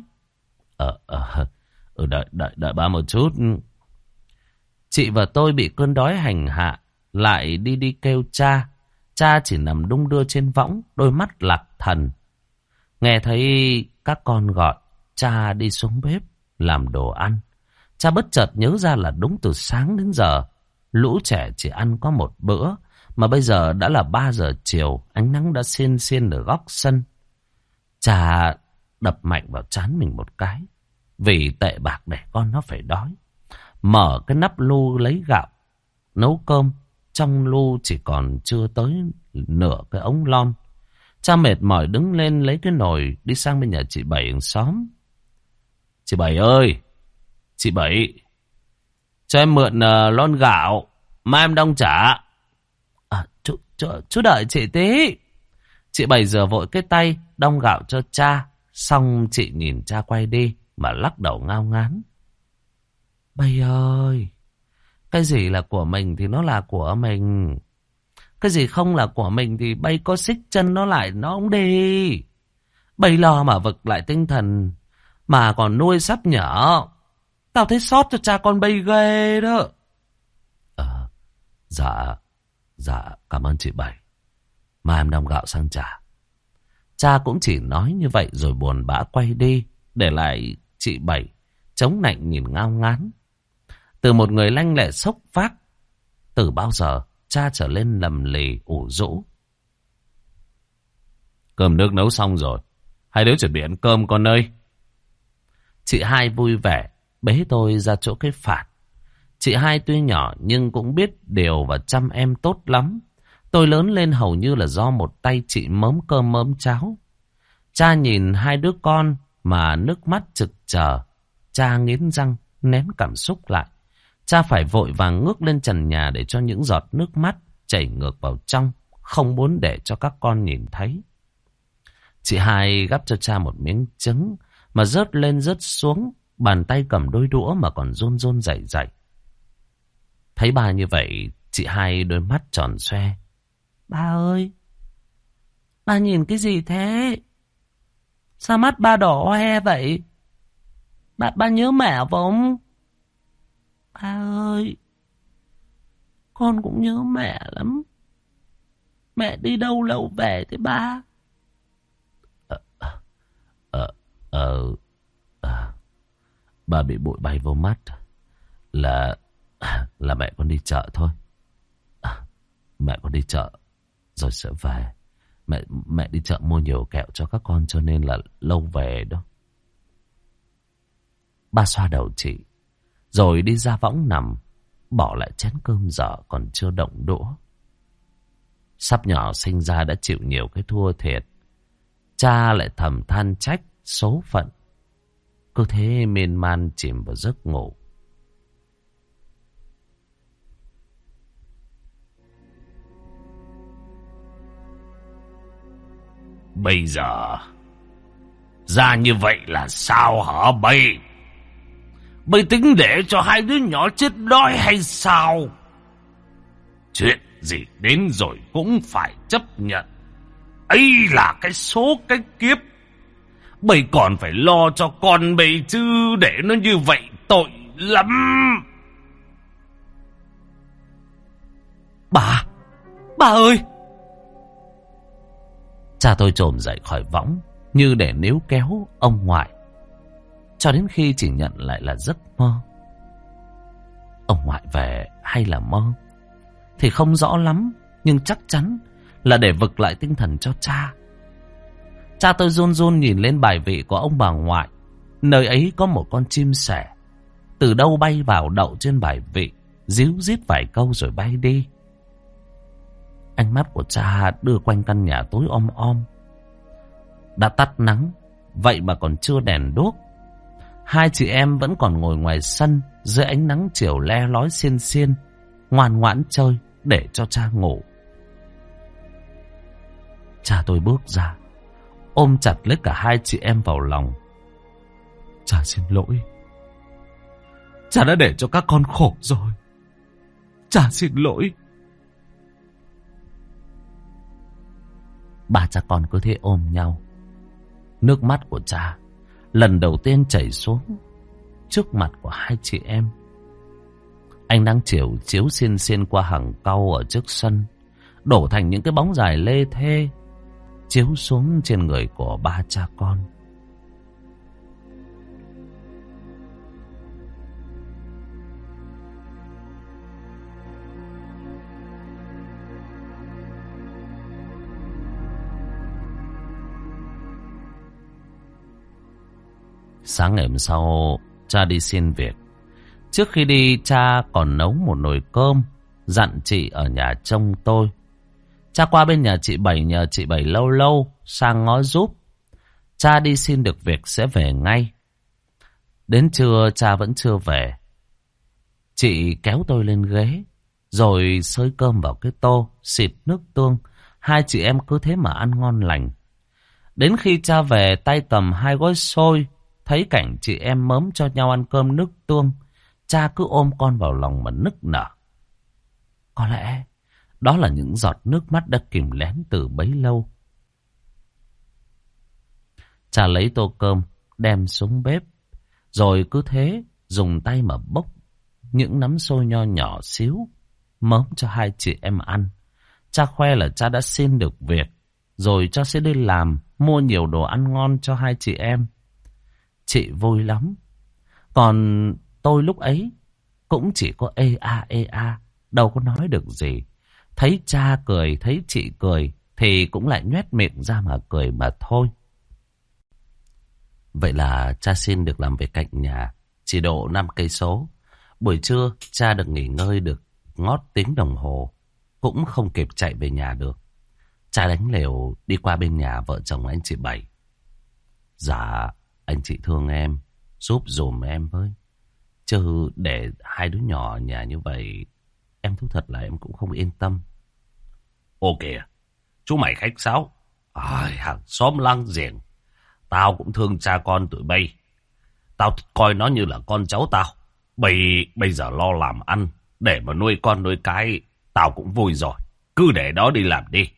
Đợi ba một chút. Chị và tôi bị cơn đói hành hạ, lại đi kêu cha. Cha chỉ nằm đung đưa trên võng, đôi mắt lạc thần. Nghe thấy các con gọi, cha đi xuống bếp làm đồ ăn. Cha bất chợt nhớ ra là đúng từ sáng đến giờ lũ trẻ chỉ ăn có một bữa, mà bây giờ đã là 3 giờ chiều, ánh nắng đã xiên xiên ở góc sân. Cha đập mạnh vào trán mình một cái, vì tệ bạc để con nó phải đói. Mở cái nắp lu lấy gạo nấu cơm, trong lu chỉ còn chưa tới nửa cái ống lon. Cha mệt mỏi đứng lên lấy cái nồi, đi sang bên nhà chị Bảy hàng xóm. Chị Bảy ơi, chị Bảy, cho em mượn lon gạo, mai em đong trả. Chú đợi chị tí. Chị Bảy giờ vội cái tay đong gạo cho cha, xong chị nhìn cha quay đi mà lắc đầu ngao ngán. Bảy ơi, cái gì là của mình thì nó là của mình. Cái gì không là của mình thì bay có xích chân nó lại nó không đi. Bay lo mà vực lại tinh thần, mà còn nuôi sắp nhở. Tao thấy xót cho cha con bay ghê đó. Dạ cảm ơn chị Bảy, mà em đong gạo sang trả. Cha cũng chỉ nói như vậy rồi buồn bã quay đi, để lại chị Bảy chống nạnh nhìn ngao ngán. Từ một người lanh lẹ sốc vác, từ bao giờ cha trở lên lầm lì ủ rũ. Cơm nước nấu xong rồi, hai đứa chuẩn bị ăn cơm con ơi. Chị hai vui vẻ bế tôi ra chỗ cái phạt. Chị hai tuy nhỏ nhưng cũng biết điều và chăm em tốt lắm. Tôi lớn lên hầu như là do một tay chị mớm cơm mớm cháo. Cha nhìn hai đứa con mà nước mắt trực chờ. Cha nghiến răng nén cảm xúc lại. Cha phải vội vàng ngước lên trần nhà để cho những giọt nước mắt chảy ngược vào trong, không muốn để cho các con nhìn thấy. Chị hai gắp cho cha một miếng trứng mà rớt lên rớt xuống, bàn tay cầm đôi đũa mà còn run run rẩy rẩy. Thấy ba như vậy, chị hai đôi mắt tròn xoe. Ba ơi, ba nhìn cái gì thế? Sao mắt ba đỏ hoe vậy? Ba nhớ mẹ không? Ba ơi, con cũng nhớ mẹ lắm. Mẹ đi đâu lâu về thế ba? Ba bị bụi bay vô mắt. Là mẹ con đi chợ thôi. Mẹ con đi chợ rồi sẽ về. Mẹ đi chợ mua nhiều kẹo cho các con cho nên là lâu về đó. Ba xoa đầu chị, rồi đi ra võng nằm, bỏ lại chén cơm dở còn chưa động đũa. Sắp nhỏ sinh ra đã chịu nhiều cái thua thiệt. Cha lại thầm than trách số phận. Cứ thế miên man chìm vào giấc ngủ. Bây giờ ra như vậy là sao hả bây? Bây tính để cho hai đứa nhỏ chết đói hay sao? Chuyện gì đến rồi cũng phải chấp nhận. Ấy là cái số cái kiếp. Bây còn phải lo cho con bây chứ, để nó như vậy tội lắm. Bà ơi! Cha tôi chồm dậy khỏi võng như để níu kéo ông ngoại, cho đến khi chỉ nhận lại là giấc mơ. Ông ngoại về hay là mơ thì không rõ lắm, nhưng chắc chắn là để vực lại tinh thần cho cha. Cha tôi run run nhìn lên bài vị của ông bà ngoại. Nơi ấy có một con chim sẻ từ đâu bay vào đậu trên bài vị, ríu rít vài câu rồi bay đi. Ánh mắt của cha đưa quanh căn nhà tối om om. Đã tắt nắng, vậy mà còn chưa đèn đuốc. Hai chị em vẫn còn ngồi ngoài sân dưới ánh nắng chiều le lói xiên xiên, ngoan ngoãn chơi để cho cha ngủ. Cha tôi bước ra, ôm chặt lấy cả hai chị em vào lòng. Cha xin lỗi. Cha đã để cho các con khổ rồi. Cha xin lỗi. Ba cha con cứ thế ôm nhau. Nước mắt của cha lần đầu tiên chảy xuống trước mặt của hai chị em. Ánh nắng chiều chiếu xiên xiên qua hàng cau ở trước sân, đổ thành những cái bóng dài lê thê, chiếu xuống trên người của ba cha con. Sáng ngày hôm sau, cha đi xin việc. Trước khi đi, cha còn nấu một nồi cơm, dặn chị ở nhà trông tôi. Cha qua bên nhà chị Bảy nhờ chị Bảy lâu lâu sang ngó giúp. Cha đi xin được việc sẽ về ngay. Đến trưa cha vẫn chưa về. Chị kéo tôi lên ghế, rồi xới cơm vào cái tô, xịt nước tương. Hai chị em cứ thế mà ăn ngon lành. Đến khi cha về, tay cầm hai gói xôi, thấy cảnh chị em mớm cho nhau ăn cơm nước tương, cha cứ ôm con vào lòng mà nức nở. Có lẽ đó là những giọt nước mắt đã kìm nén từ bấy lâu. Cha lấy tô cơm đem xuống bếp, rồi cứ thế dùng tay mà bốc những nắm xôi nho nhỏ xíu mớm cho hai chị em ăn. Cha khoe là cha đã xin được việc, rồi cha sẽ đi làm mua nhiều đồ ăn ngon cho hai chị em. Chị vui lắm. Còn tôi lúc ấy cũng chỉ có ê a, đâu có nói được gì. Thấy cha cười, thấy chị cười thì cũng lại nhoét miệng ra mà cười mà thôi. Vậy là cha xin được làm việc cạnh nhà, chỉ độ 5 cây số. Buổi trưa cha được nghỉ ngơi được ngót tiếng đồng hồ, cũng không kịp chạy về nhà được. Cha đánh lều đi qua bên nhà vợ chồng anh chị Bảy. Dạ, anh chị thương em, giúp dùm em với. Chứ để hai đứa nhỏ ở nhà như vậy, em thú thật là em cũng không yên tâm. Ô kìa, chú mày khách sáo. Hàng xóm láng giềng, tao cũng thương cha con tụi bay. Tao coi nó như là con cháu tao. Bây giờ lo làm ăn để mà nuôi con nuôi cái, tao cũng vui rồi. Cứ để đó đi làm đi.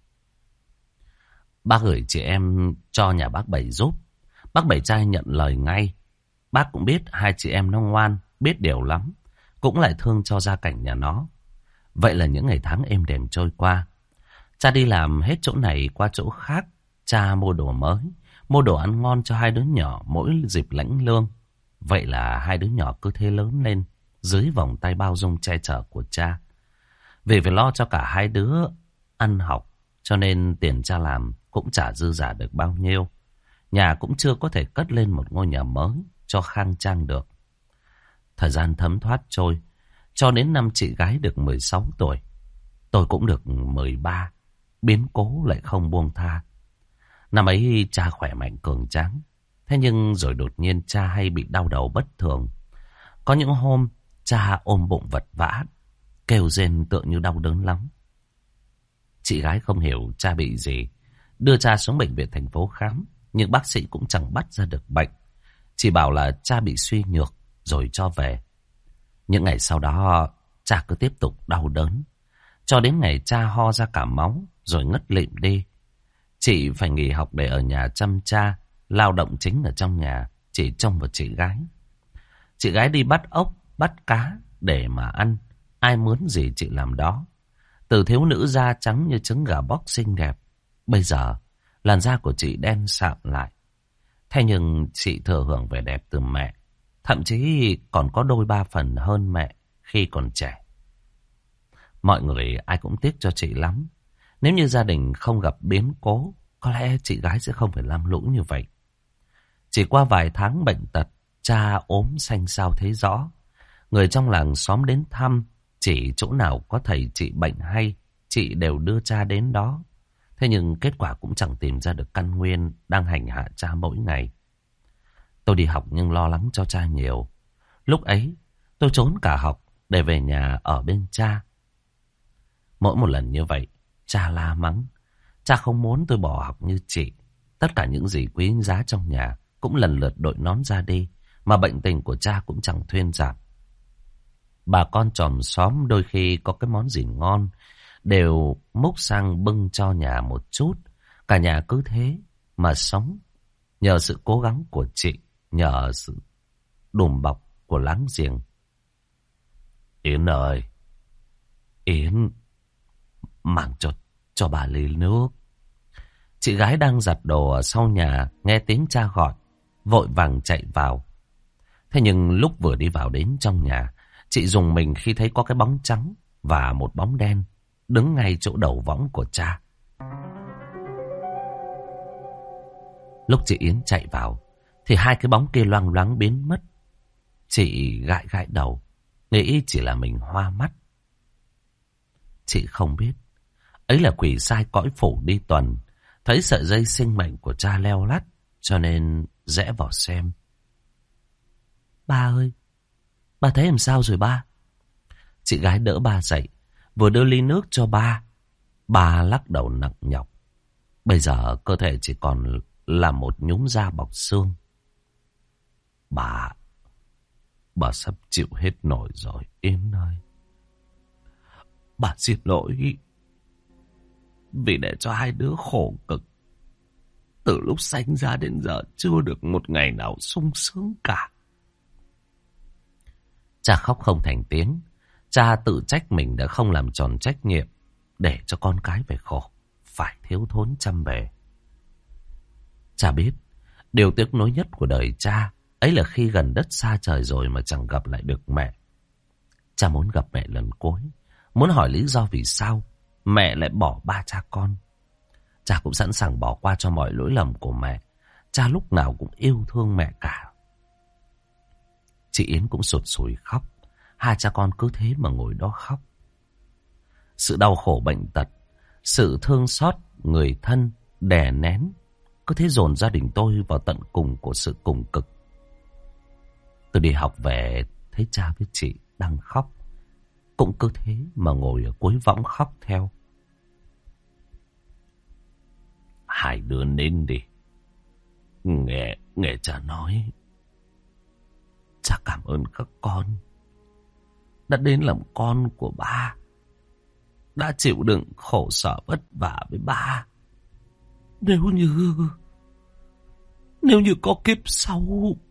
Bác gửi chị em cho nhà bác Bảy giúp. Bác Bảy trai nhận lời ngay. Bác cũng biết hai chị em nó ngoan, biết điều lắm, cũng lại thương cho gia cảnh nhà nó. Vậy là những ngày tháng êm đềm trôi qua. Cha đi làm hết chỗ này qua chỗ khác. Cha mua đồ mới, mua đồ ăn ngon cho hai đứa nhỏ mỗi dịp lãnh lương. Vậy là hai đứa nhỏ cứ thế lớn lên dưới vòng tay bao dung che chở của cha. Vì phải lo cho cả hai đứa ăn học, cho nên tiền cha làm cũng chả dư giả được bao nhiêu. Nhà cũng chưa có thể cất lên một ngôi nhà mới cho khang trang được. Thời gian thấm thoát trôi, cho đến năm chị gái được 16 tuổi. Tôi cũng được 13, biến cố lại không buông tha. Năm ấy cha khỏe mạnh cường tráng. Thế nhưng rồi đột nhiên cha hay bị đau đầu bất thường. Có những hôm cha ôm bụng vật vã, kêu rên tựa như đau đớn lắm. Chị gái không hiểu cha bị gì, đưa cha xuống bệnh viện thành phố khám. Nhưng bác sĩ cũng chẳng bắt ra được bệnh, chỉ bảo là cha bị suy nhược rồi cho về. Những ngày sau đó cha cứ tiếp tục đau đớn, cho đến ngày cha ho ra cả máu rồi ngất lịm đi. Chị phải nghỉ học để ở nhà chăm cha, lao động chính ở trong nhà, chỉ trông vào chị gái. Chị gái đi bắt ốc, bắt cá để mà ăn, ai mướn gì chị làm đó. Từ thiếu nữ da trắng như trứng gà bóc xinh đẹp, bây giờ làn da của chị đen sạm lại. Thế nhưng chị thừa hưởng vẻ đẹp từ mẹ, thậm chí còn có đôi ba phần hơn mẹ khi còn trẻ. Mọi người ai cũng tiếc cho chị lắm. Nếu như gia đình không gặp biến cố, có lẽ chị gái sẽ không phải lam lũ như vậy. Chỉ qua vài tháng bệnh tật, cha ốm xanh xao thấy rõ. Người trong làng xóm đến thăm, chỉ chỗ nào có thầy trị bệnh hay, chị đều đưa cha đến đó. Thế nhưng kết quả cũng chẳng tìm ra được căn nguyên đang hành hạ cha mỗi ngày. Tôi đi học nhưng lo lắng cho cha nhiều. Lúc ấy, tôi trốn cả học để về nhà ở bên cha. Mỗi một lần như vậy, cha la mắng. Cha không muốn tôi bỏ học như chị. Tất cả những gì quý giá trong nhà cũng lần lượt đội nón ra đi, mà bệnh tình của cha cũng chẳng thuyên giảm. Bà con chòm xóm đôi khi có cái món gì ngon đều múc sang bưng cho nhà một chút. Cả nhà cứ thế mà sống. Nhờ sự cố gắng của chị, nhờ sự đùm bọc của láng giềng. Yến ơi, Yến, mang cho bà ly nước. Chị gái đang giặt đồ ở sau nhà, nghe tiếng cha gọi, vội vàng chạy vào. Thế nhưng lúc vừa đi vào đến trong nhà, chị rùng mình khi thấy có cái bóng trắng và một bóng đen đứng ngay chỗ đầu võng của cha. Lúc chị Yến chạy vào thì hai cái bóng kia loang loáng biến mất. Chị gãi gãi đầu, nghĩ chỉ là mình hoa mắt. Chị không biết ấy là quỷ sai cõi phủ đi tuần, thấy sợi dây sinh mệnh của cha leo lắt, cho nên rẽ vào xem. Ba ơi, ba thấy làm sao rồi ba? Chị gái đỡ ba dậy, vừa đưa ly nước cho ba. Ba lắc đầu nặng nhọc. Bây giờ cơ thể chỉ còn là một nhúm da bọc xương. Bà sắp chịu hết nổi rồi, Yến ơi. Bà xin lỗi vì để cho hai đứa khổ cực. Từ lúc sanh ra đến giờ chưa được một ngày nào sung sướng cả. Cha khóc không thành tiếng. Cha tự trách mình đã không làm tròn trách nhiệm, để cho con cái phải khổ, phải thiếu thốn chăm bề. Cha biết điều tiếc nuối nhất của đời cha ấy là khi gần đất xa trời rồi mà chẳng gặp lại được mẹ. Cha muốn gặp mẹ lần cuối, muốn hỏi lý do vì sao mẹ lại bỏ ba cha con. Cha cũng sẵn sàng bỏ qua cho mọi lỗi lầm của mẹ. Cha lúc nào cũng yêu thương mẹ cả. Chị Yến cũng sụt sùi khóc. Hai cha con cứ thế mà ngồi đó khóc. Sự đau khổ bệnh tật, sự thương xót người thân đè nén, cứ thế dồn gia đình tôi vào tận cùng của sự cùng cực. Tôi đi học về thấy cha với chị đang khóc, cũng cứ thế mà ngồi ở cuối võng khóc theo. Hai đứa nên đi. Nghe cha nói. Cha cảm ơn các con đã đến làm con của ba, đã chịu đựng khổ sở vất vả với ba. Nếu như có kiếp sau,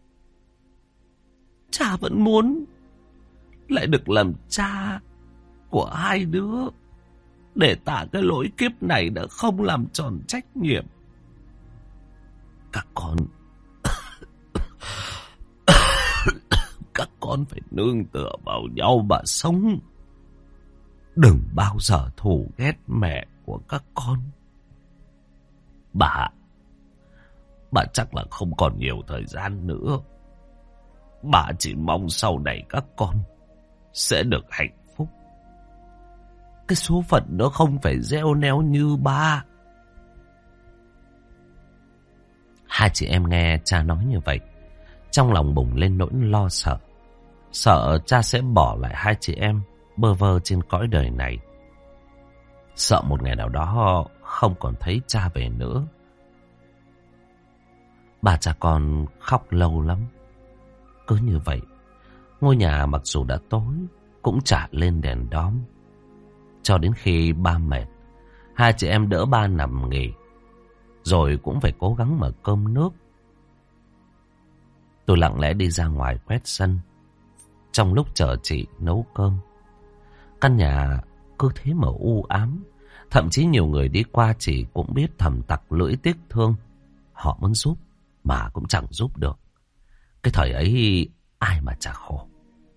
cha vẫn muốn lại được làm cha của hai đứa, để tả cái lỗi kiếp này đã không làm tròn trách nhiệm. Các con phải nương tựa vào nhau mà sống. Đừng bao giờ thù ghét mẹ của các con. Bà chắc là không còn nhiều thời gian nữa. Bà chỉ mong sau này các con sẽ được hạnh phúc. cái số phận nó không phải gieo neo như ba. Hai chị em nghe cha nói như vậy, trong lòng bùng lên nỗi lo sợ. Sợ cha sẽ bỏ lại hai chị em bơ vơ trên cõi đời này. Sợ một ngày nào đó không còn thấy cha về nữa. Ba cha con khóc lâu lắm. Cứ như vậy, ngôi nhà mặc dù đã tối cũng chả lên đèn đóm. Cho đến khi ba mệt, hai chị em đỡ ba nằm nghỉ, rồi cũng phải cố gắng mở cơm nước. Tôi lặng lẽ đi ra ngoài quét sân, trong lúc chờ chị nấu cơm. Căn nhà cứ thế mà u ám. Thậm chí nhiều người đi qua chị cũng biết thầm tặc lưỡi tiếc thương. Họ muốn giúp mà cũng chẳng giúp được. Cái thời ấy ai mà chả khổ.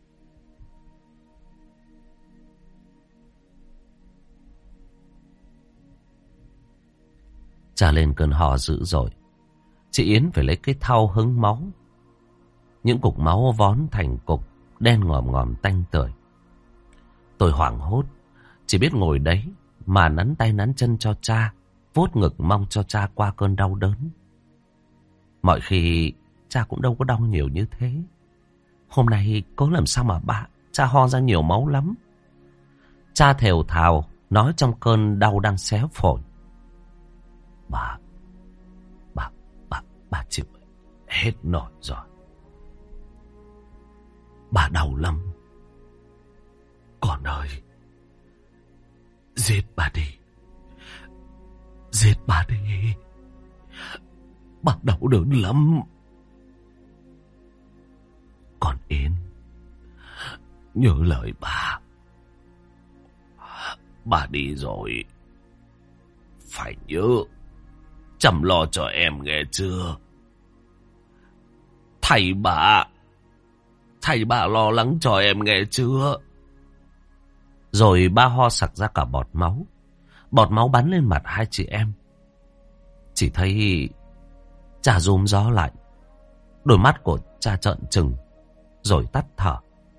Cha lên cơn ho dữ dội. Chị Yến phải lấy cái thau hứng máu. Những cục máu vón thành cục đen ngòm ngòm tanh tưởi. Tôi hoảng hốt, chỉ biết ngồi đấy mà nắn tay nắn chân cho cha, vuốt ngực mong cho cha qua cơn đau đớn. Mọi khi cha cũng đâu có đau nhiều như thế. Hôm nay có làm sao mà cha ho ra nhiều máu lắm. Cha thều thào nói trong cơn đau đang xé phổi. Bà chịu hết nổi rồi. Bà đau lắm. Con ơi, giết bà đi. Giết bà đi. Bà đau đớn lắm. Con Yến, nhớ lời bà. Bà đi rồi, phải nhớ chăm lo cho em nghe chưa? Thầy bà lo lắng cho em nghe chưa? Rồi ba ho sặc ra cả bọt máu. Bọt máu bắn lên mặt hai chị em. Chỉ thấy cha rúm gió lại. Đôi mắt của cha trợn trừng, rồi tắt thở.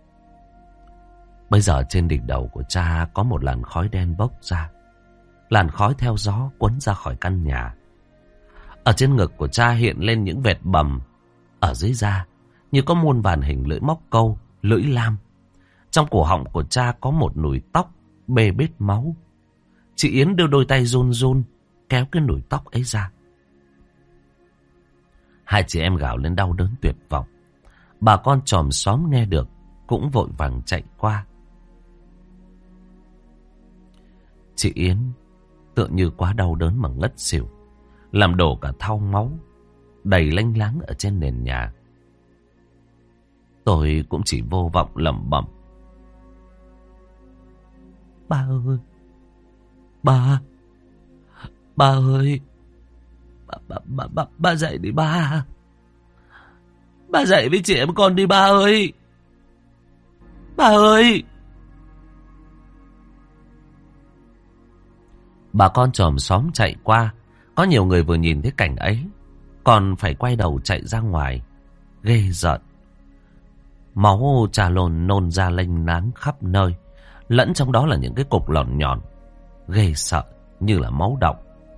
Bây giờ trên đỉnh đầu của cha có một làn khói đen bốc ra. Làn khói theo gió cuốn ra khỏi căn nhà. Ở trên ngực của cha hiện lên những vệt bầm. Ở dưới da như có muôn vàn hình lưỡi móc câu, lưỡi lam. Trong cổ họng của cha có một nùi tóc bê bết máu. Chị Yến đưa đôi tay run run kéo cái nùi tóc ấy ra. Hai chị em gào lên đau đớn tuyệt vọng. Bà con chòm xóm nghe được cũng vội vàng chạy qua. Chị Yến tựa như quá đau đớn mà ngất xỉu, làm đổ cả thau máu đầy lênh láng ở trên nền nhà. Tôi cũng chỉ vô vọng lẩm bẩm. Ba ơi, ba ơi, ba dậy đi ba. Ba dậy với chị em con đi ba ơi. Ba ơi. Bà con chòm xóm chạy qua. Có nhiều người vừa nhìn thấy cảnh ấy còn phải quay đầu chạy ra ngoài. Ghê rợn. Máu trà lồn nôn ra lênh láng khắp nơi. Lẫn trong đó là những cái cục lòn nhòn ghê sợ như là máu đọng.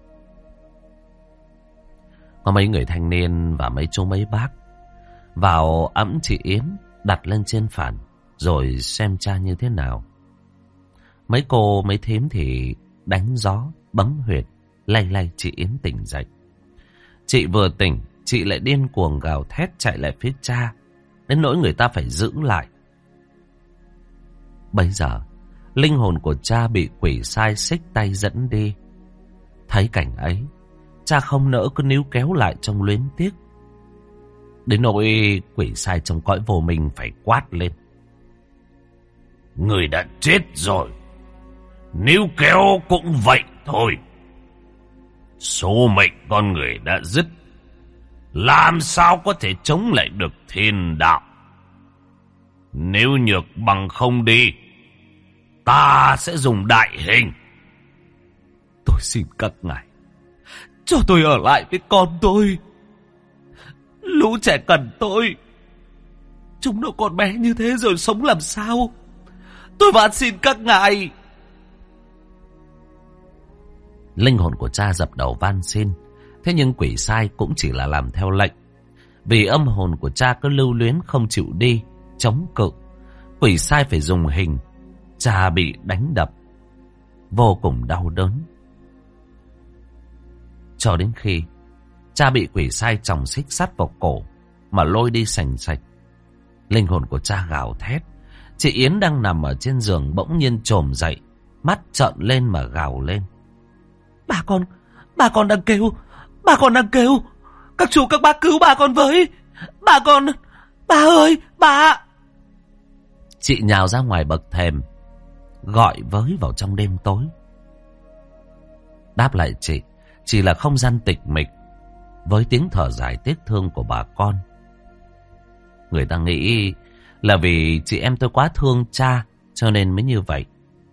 Có mấy người thanh niên và mấy chú mấy bác vào ẵm chị Yến, đặt lên trên phản rồi xem cha như thế nào. Mấy cô mấy thím thì đánh gió bấm huyệt lay lay chị Yến tỉnh dậy. Chị vừa tỉnh, chị lại điên cuồng gào thét chạy lại phía cha, đến nỗi người ta phải giữ lại. Bây giờ linh hồn của cha bị quỷ sai xích tay dẫn đi. Thấy cảnh ấy, cha không nỡ cứ níu kéo lại trong luyến tiếc. Đến nỗi quỷ sai trong cõi vô minh phải quát lên. Người đã chết rồi, níu kéo cũng vậy thôi. Số mệnh con người đã dứt, làm sao có thể chống lại được thiên đạo? Nếu nhược bằng không đi, ta sẽ dùng đại hình. Tôi xin các ngài cho tôi ở lại với con tôi. Lũ trẻ cần tôi, chúng nó còn bé như thế rồi sống làm sao? Tôi van xin các ngài. Linh hồn của cha dập đầu van xin. Thế nhưng quỷ sai cũng chỉ là làm theo lệnh. Vì âm hồn của cha cứ lưu luyến không chịu đi, chống cự. Quỷ sai phải dùng hình. Cha bị đánh đập, vô cùng đau đớn. Cho đến khi cha bị quỷ sai chồng xích sắt vào cổ mà lôi đi sành sạch. Linh hồn của cha gào thét. Chị Yến đang nằm ở trên giường bỗng nhiên chồm dậy, mắt trợn lên mà gào lên. Bà con đang kêu, bà con đang kêu. Các chú các bác cứu bà con với. Bà ơi, bà. Chị nhào ra ngoài bậc thềm, gọi với vào trong đêm tối. Đáp lại chị chỉ là không gian tịch mịch với tiếng thở dài tiếc thương của bà con. Người ta nghĩ là vì chị em tôi quá thương cha cho nên mới như vậy.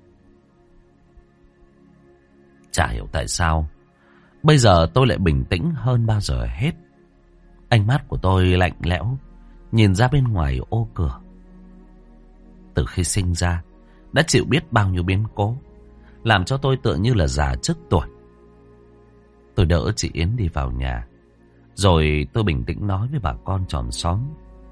Chả hiểu tại sao bây giờ tôi lại bình tĩnh hơn bao giờ hết. Ánh mắt của tôi lạnh lẽo, nhìn ra bên ngoài ô cửa. Từ khi sinh ra đã chịu biết bao nhiêu biến cố, làm cho tôi tựa như là già trước tuổi. Tôi đỡ chị Yến đi vào nhà, rồi tôi bình tĩnh nói với bà con chòm xóm.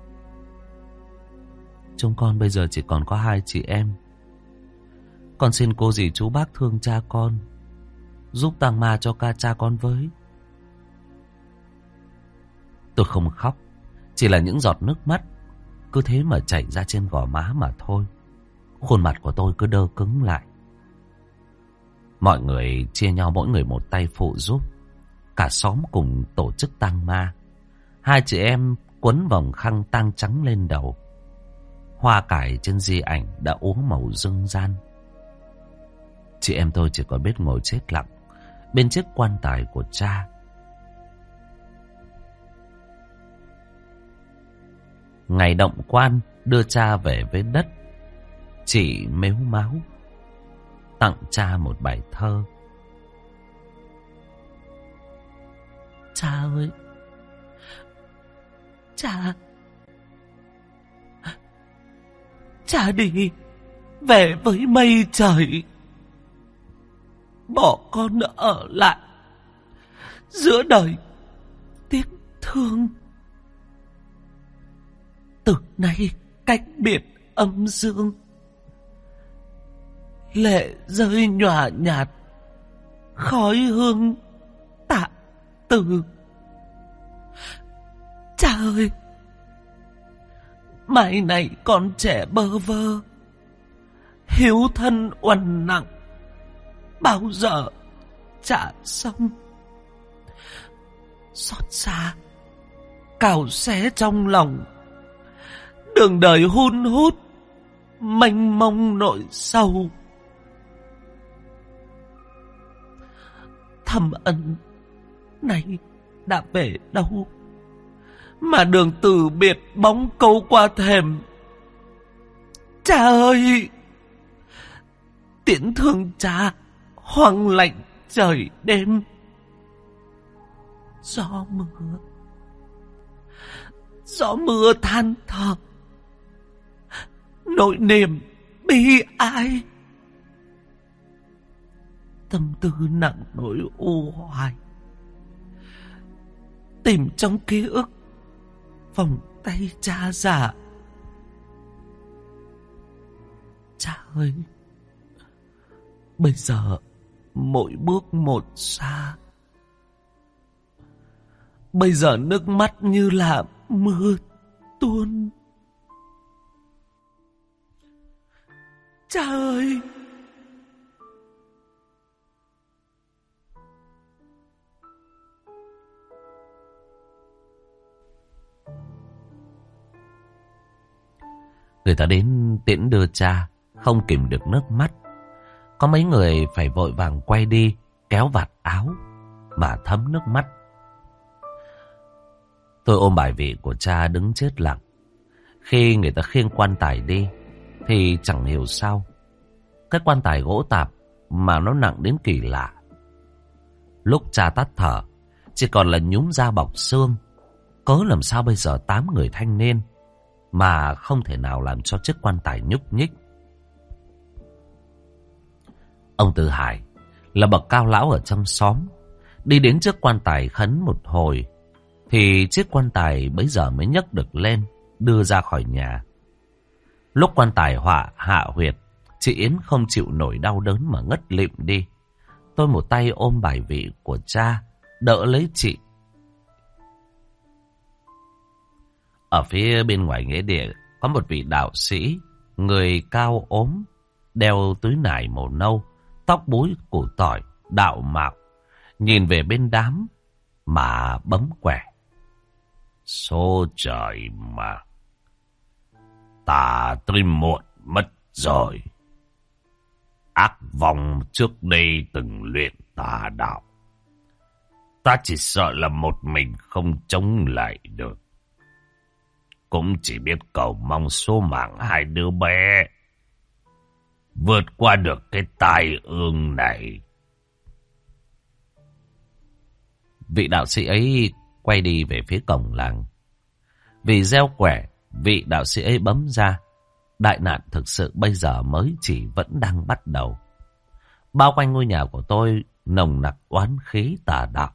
Chúng con bây giờ chỉ còn có 2 chị em. Con xin cô dì chú bác thương cha con, giúp tang ma cho cha con với. Tôi không khóc, chỉ là những giọt nước mắt cứ thế mà chảy ra trên gò má mà thôi. Khuôn mặt của tôi cứ đơ cứng lại. Mọi người chia nhau mỗi người một tay phụ giúp. Cả xóm cùng tổ chức tang ma. 2 chị em quấn vòng khăn tang trắng lên đầu. Hoa cải trên di ảnh đã úa màu rưng ran. Chị em tôi chỉ có biết ngồi chết lặng bên chiếc quan tài của cha. Ngày động quan đưa cha về với đất, chị mếu máo tặng cha một bài thơ. Cha ơi, cha đi về với mây trời, bỏ con ở lại giữa đời tiếc thương. Từ nay cách biệt âm dương, lệ rơi nhòa nhạt, khói hương tạ từ. Cha ơi, mai này con trẻ bơ vơ, hiếu thân oằn nặng, bao giờ trả xong. Xót xa cào xé trong lòng, đường đời hun hút mênh mông nỗi sâu. Thầm ân này đã về đâu, mà đường từ biệt bóng câu qua thềm. Cha ơi, tiễn thương cha hoang lạnh trời đêm. Gió mưa than thở, nỗi niềm bi ai, tâm tư nặng nỗi u hoài. Tìm trong ký ức vòng tay cha già. Cha ơi, bây giờ mỗi bước một xa. Bây giờ nước mắt như là mưa tuôn. Cha ơi, người ta đến tiễn đưa cha, không kìm được nước mắt. Có mấy người phải vội vàng quay đi, kéo vạt áo mà thấm nước mắt. Tôi ôm bài vị của cha đứng chết lặng. Khi người ta khiêng quan tài đi thì chẳng hiểu sao, cái quan tài gỗ tạp mà nó nặng đến kỳ lạ. Lúc cha tắt thở, chỉ còn là nhúm da bọc xương. Cớ làm sao bây giờ 8 người thanh niên mà không thể nào làm cho chiếc quan tài nhúc nhích. Ông Tư Hải là bậc cao lão ở trong xóm. Đi đến trước quan tài khấn một hồi, thì chiếc quan tài bấy giờ mới nhấc được lên, đưa ra khỏi nhà. Lúc quan tài hạ huyệt, chị Yến không chịu nổi đau đớn mà ngất lịm đi. Tôi một tay ôm bài vị của cha, đỡ lấy chị. Ở phía bên ngoài nghĩa địa có một vị đạo sĩ, người cao ốm, đeo túi nải màu nâu, tóc búi củ tỏi, đạo mạo, nhìn về bên đám mà bấm quẻ. Số trời mà, ta tới muộn mất rồi. Ác vong trước đây từng luyện tà đạo, ta chỉ sợ là một mình không chống lại được. Cũng chỉ biết cầu mong số mạng hai đứa bé vượt qua được cái tai ương này. Vị đạo sĩ ấy quay đi về phía cổng làng. Vì gieo quẻ, vị đạo sĩ ấy bấm ra. Đại nạn thực sự bây giờ mới chỉ vẫn đang bắt đầu. Bao quanh ngôi nhà của tôi nồng nặc oán khí tà đạo.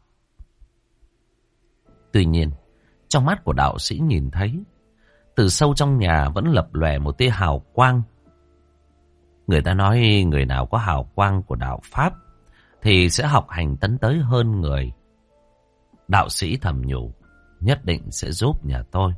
Tuy nhiên, trong mắt của đạo sĩ nhìn thấy, từ sâu trong nhà vẫn lập lòe một tia hào quang. Người ta nói người nào có hào quang của đạo Pháp thì sẽ học hành tấn tới hơn người. Đạo sĩ thầm nhủ, nhất định sẽ giúp nhà tôi.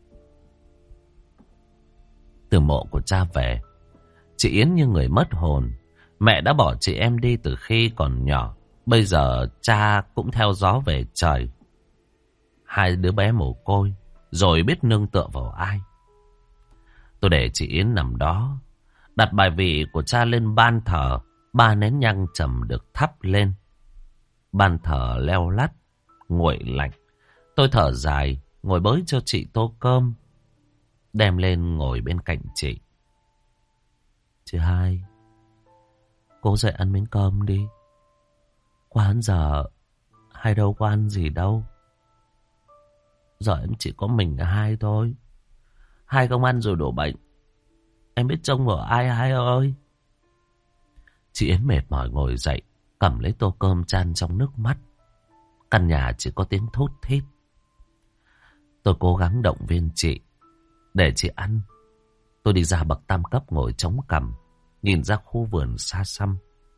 Từ mộ của cha về, chị Yến như người mất hồn. Mẹ đã bỏ chị em đi từ khi còn nhỏ. Bây giờ cha cũng theo gió về trời. Hai đứa bé mồ côi, rồi biết nương tựa vào ai. Tôi để chị Yến nằm đó, đặt bài vị của cha lên ban thờ. 3 nén nhang trầm được thắp lên. Ban thờ leo lắt, nguội lạnh. Tôi thở dài, ngồi bới cho chị tô cơm, đem lên ngồi bên cạnh chị. Chị Hai, cố dậy ăn miếng cơm đi. Qua đến giờ Hai đâu có ăn gì đâu. Giờ em chỉ có mình Hai thôi. Hai không ăn rồi đổ bệnh, em biết trông vào ai Hai ơi. Chị Yến mệt mỏi ngồi dậy, cầm lấy tô cơm chan trong nước mắt. Căn nhà chỉ có tiếng thút thít. Tôi cố gắng động viên chị, để chị ăn. Tôi đi ra bậc tam cấp ngồi chống cằm, nhìn ra khu vườn xa xăm.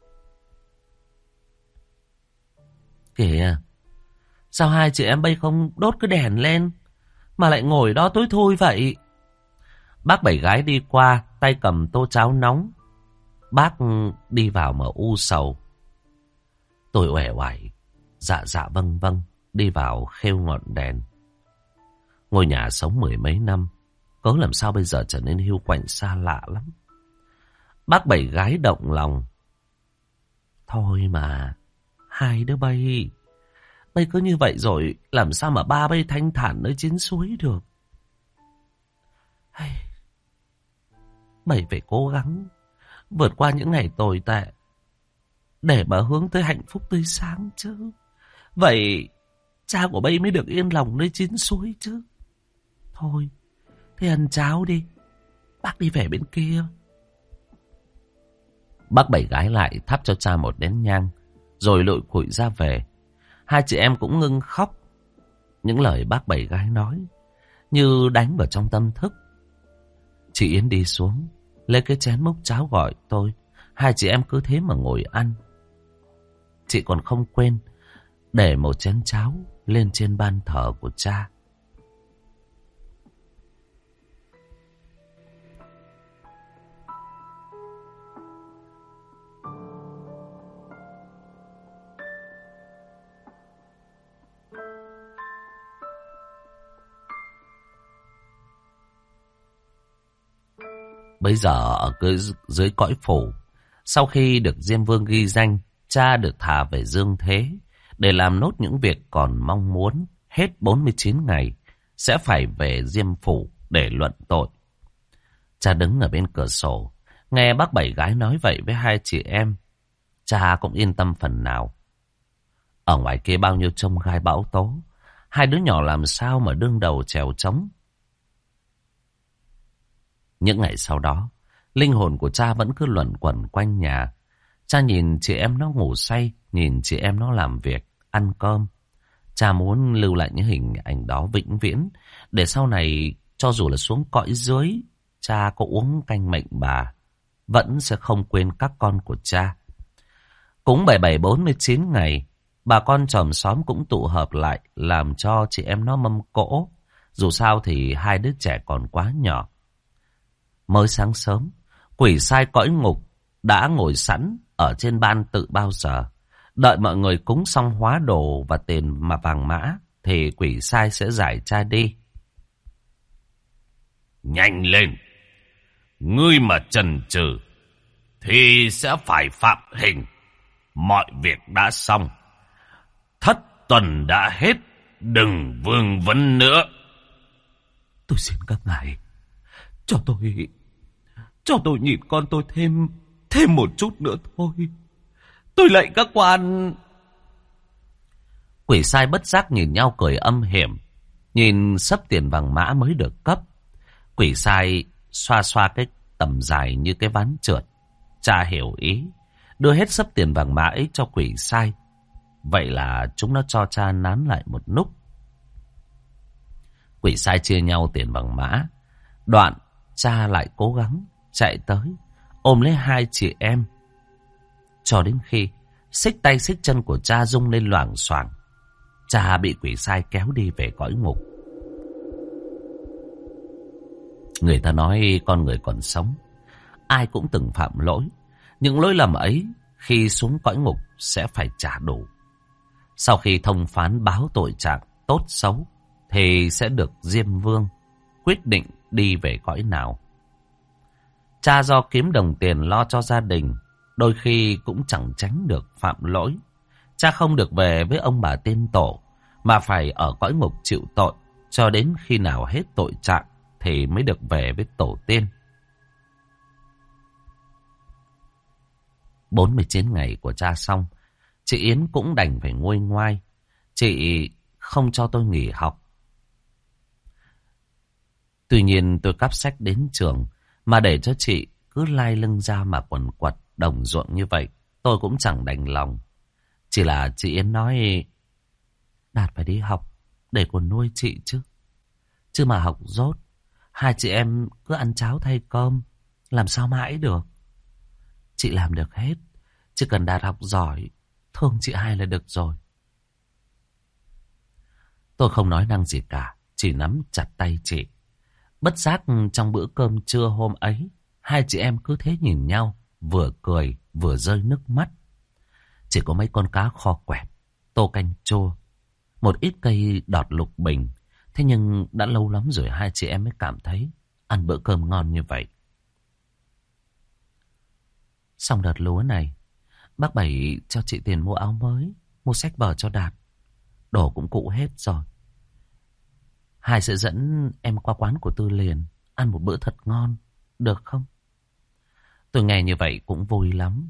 Kìa, sao hai chị em bây không đốt cái đèn lên, mà lại ngồi đó tối thui vậy? Bác Bảy Gái đi qua, tay cầm tô cháo nóng. Bác đi vào mà u sầu. Tôi uể oải, dạ dạ vâng vâng, đi vào khêu ngọn đèn. Ngôi nhà sống 10 mấy năm, cớ làm sao bây giờ trở nên hiu quạnh xa lạ lắm. Bác Bảy Gái động lòng. Thôi mà, hai đứa bây cứ như vậy rồi, làm sao mà ba bây thanh thản nơi chín suối được. Bảy phải cố gắng vượt qua những ngày tồi tệ để mà hướng tới hạnh phúc tươi sáng chứ. Vậy cha của bây mới được yên lòng nơi chín suối chứ. Thôi, thế ăn cháo đi, bác đi về bên kia. Bác Bảy Gái lại thắp cho cha một nén nhang, rồi lội khụi ra về. Hai chị em cũng ngưng khóc. Những lời bác Bảy Gái nói như đánh vào trong tâm thức. Chị Yến đi xuống, lấy cái chén múc cháo gọi tôi. Hai chị em cứ thế mà ngồi ăn. Chị còn không quên để một chén cháo lên trên ban thờ của cha. Bây giờ ở dưới cõi phủ, sau khi được Diêm Vương ghi danh, cha được thả về dương thế để làm nốt những việc còn mong muốn. Hết 49 ngày sẽ phải về Diêm phủ để luận tội. Cha đứng ở bên cửa sổ, nghe bác Bảy Gái nói vậy với hai chị em, cha cũng yên tâm phần nào. Ở ngoài kia bao nhiêu chông gai bão tố, hai đứa nhỏ làm sao mà đương đầu chèo trống. Những ngày sau đó, linh hồn của cha vẫn cứ luẩn quẩn quanh nhà. Cha nhìn chị em nó ngủ say, nhìn chị em nó làm việc, ăn cơm. Cha muốn lưu lại những hình ảnh đó vĩnh viễn, để sau này cho dù là xuống cõi dưới, cha có uống canh mệnh bà, vẫn sẽ không quên các con của cha. Cúng 7749 ngày, bà con chòm xóm cũng tụ hợp lại làm cho chị em nó mâm cỗ. Dù sao thì hai đứa trẻ còn quá nhỏ. Mới sáng sớm, quỷ sai cõi ngục đã ngồi sẵn ở trên ban tự bao giờ. Đợi mọi người cúng xong hóa đồ và tiền mà vàng mã thì quỷ sai sẽ giải cha đi. Nhanh lên! Ngươi mà chần chừ thì sẽ phải phạm hình. Mọi việc đã xong. Thất tuần đã hết. Đừng vương vấn nữa. Tôi xin các ngài cho tôi nhìn con tôi thêm một chút nữa thôi. Tôi lạy các quan. Quỷ sai bất giác nhìn nhau cười âm hiểm. Nhìn sấp tiền vàng mã mới được cấp. Quỷ sai xoa xoa cái tầm dài như cái ván trượt. Cha hiểu ý, đưa hết sấp tiền vàng mã ấy cho quỷ sai. Vậy là chúng nó cho cha nán lại một nút. Quỷ sai chia nhau tiền vàng mã. Đoạn cha lại cố gắng chạy tới ôm lấy hai chị em, cho đến khi xích tay xích chân của cha rung lên loảng xoảng. Cha bị quỷ sai kéo đi về cõi ngục. Người ta nói con người còn sống, ai cũng từng phạm lỗi. Những lỗi lầm ấy khi xuống cõi ngục sẽ phải trả đủ. Sau khi thông phán báo tội trạng tốt xấu thì sẽ được Diêm Vương quyết định đi về cõi nào. Cha do kiếm đồng tiền lo cho gia đình, đôi khi cũng chẳng tránh được phạm lỗi. Cha không được về với ông bà tiên tổ, mà phải ở cõi ngục chịu tội, cho đến khi nào hết tội trạng thì mới được về với tổ tiên. 49 ngày của cha xong, chị Yến cũng đành phải nguôi ngoai. Chị không cho tôi nghỉ học. Tuy nhiên tôi cắp sách đến trường, mà để cho chị cứ lai lưng ra mà quần quật đồng ruộng như vậy, tôi cũng chẳng đành lòng. Chỉ là chị Yến nói, Đạt phải đi học để còn nuôi chị chứ. Chứ mà học dốt, hai chị em cứ ăn cháo thay cơm, làm sao mãi được. Chị làm được hết, chỉ cần Đạt học giỏi, thương chị hai là được rồi. Tôi không nói năng gì cả, chỉ nắm chặt tay chị. Bất giác trong bữa cơm trưa hôm ấy, hai chị em cứ thế nhìn nhau, vừa cười vừa rơi nước mắt. Chỉ có mấy con cá kho quẹt, tô canh chua, một ít cây đọt lục bình. Thế nhưng đã lâu lắm rồi hai chị em mới cảm thấy ăn bữa cơm ngon như vậy. Xong đợt lúa này, bác Bảy cho chị tiền mua áo mới, mua sách vở cho Đạt. Đồ cũng cũ hết rồi. Hai sẽ dẫn em qua quán của Tư liền, ăn một bữa thật ngon, được không? Tôi nghe như vậy cũng vui lắm.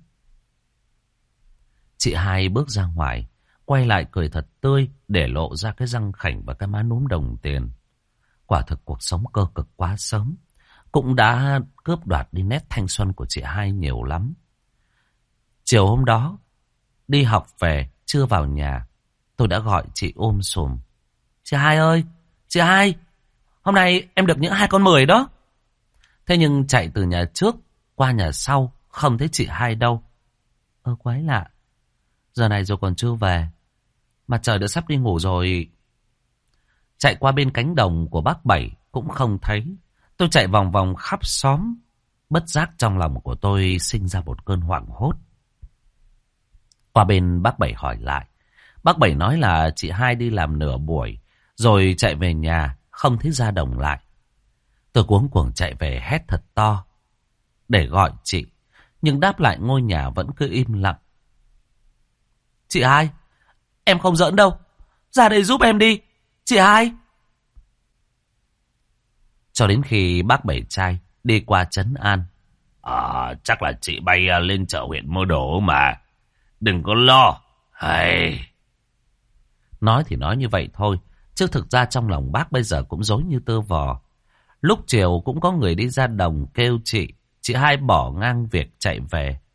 Chị hai bước ra ngoài, quay lại cười thật tươi, để lộ ra cái răng khảnh và cái má núm đồng tiền. Quả thực cuộc sống cơ cực quá sớm, cũng đã cướp đoạt đi nét thanh xuân của chị hai nhiều lắm. Chiều hôm đó, đi học về, chưa vào nhà, tôi đã gọi chị ôm sùm. Chị hai ơi, chị hai, hôm nay em được những 2 con 10 đó. Thế nhưng chạy từ nhà trước qua nhà sau, không thấy chị hai đâu. Quái lạ, giờ này rồi còn chưa về, mà trời đã sắp đi ngủ rồi. Chạy qua bên cánh đồng của bác Bảy cũng không thấy. Tôi chạy vòng vòng khắp xóm. Bất giác trong lòng của tôi sinh ra một cơn hoảng hốt. Qua bên bác Bảy hỏi lại, bác Bảy nói là chị hai đi làm nửa buổi rồi chạy về nhà, không thấy ra đồng lại. Tôi cuống cuồng chạy về hét thật to để gọi chị, nhưng đáp lại ngôi nhà vẫn cứ im lặng. Chị hai, em không giỡn đâu, ra đây giúp em đi, chị hai. Cho đến khi bác Bảy trai đi qua trấn an. Chắc là chị bay lên chợ huyện mua đồ mà, đừng có lo. Hay. Nói thì nói như vậy thôi, chứ thực ra trong lòng bác bây giờ cũng rối như tơ vò. Lúc chiều cũng có người đi ra đồng kêu chị hai bỏ ngang việc chạy về,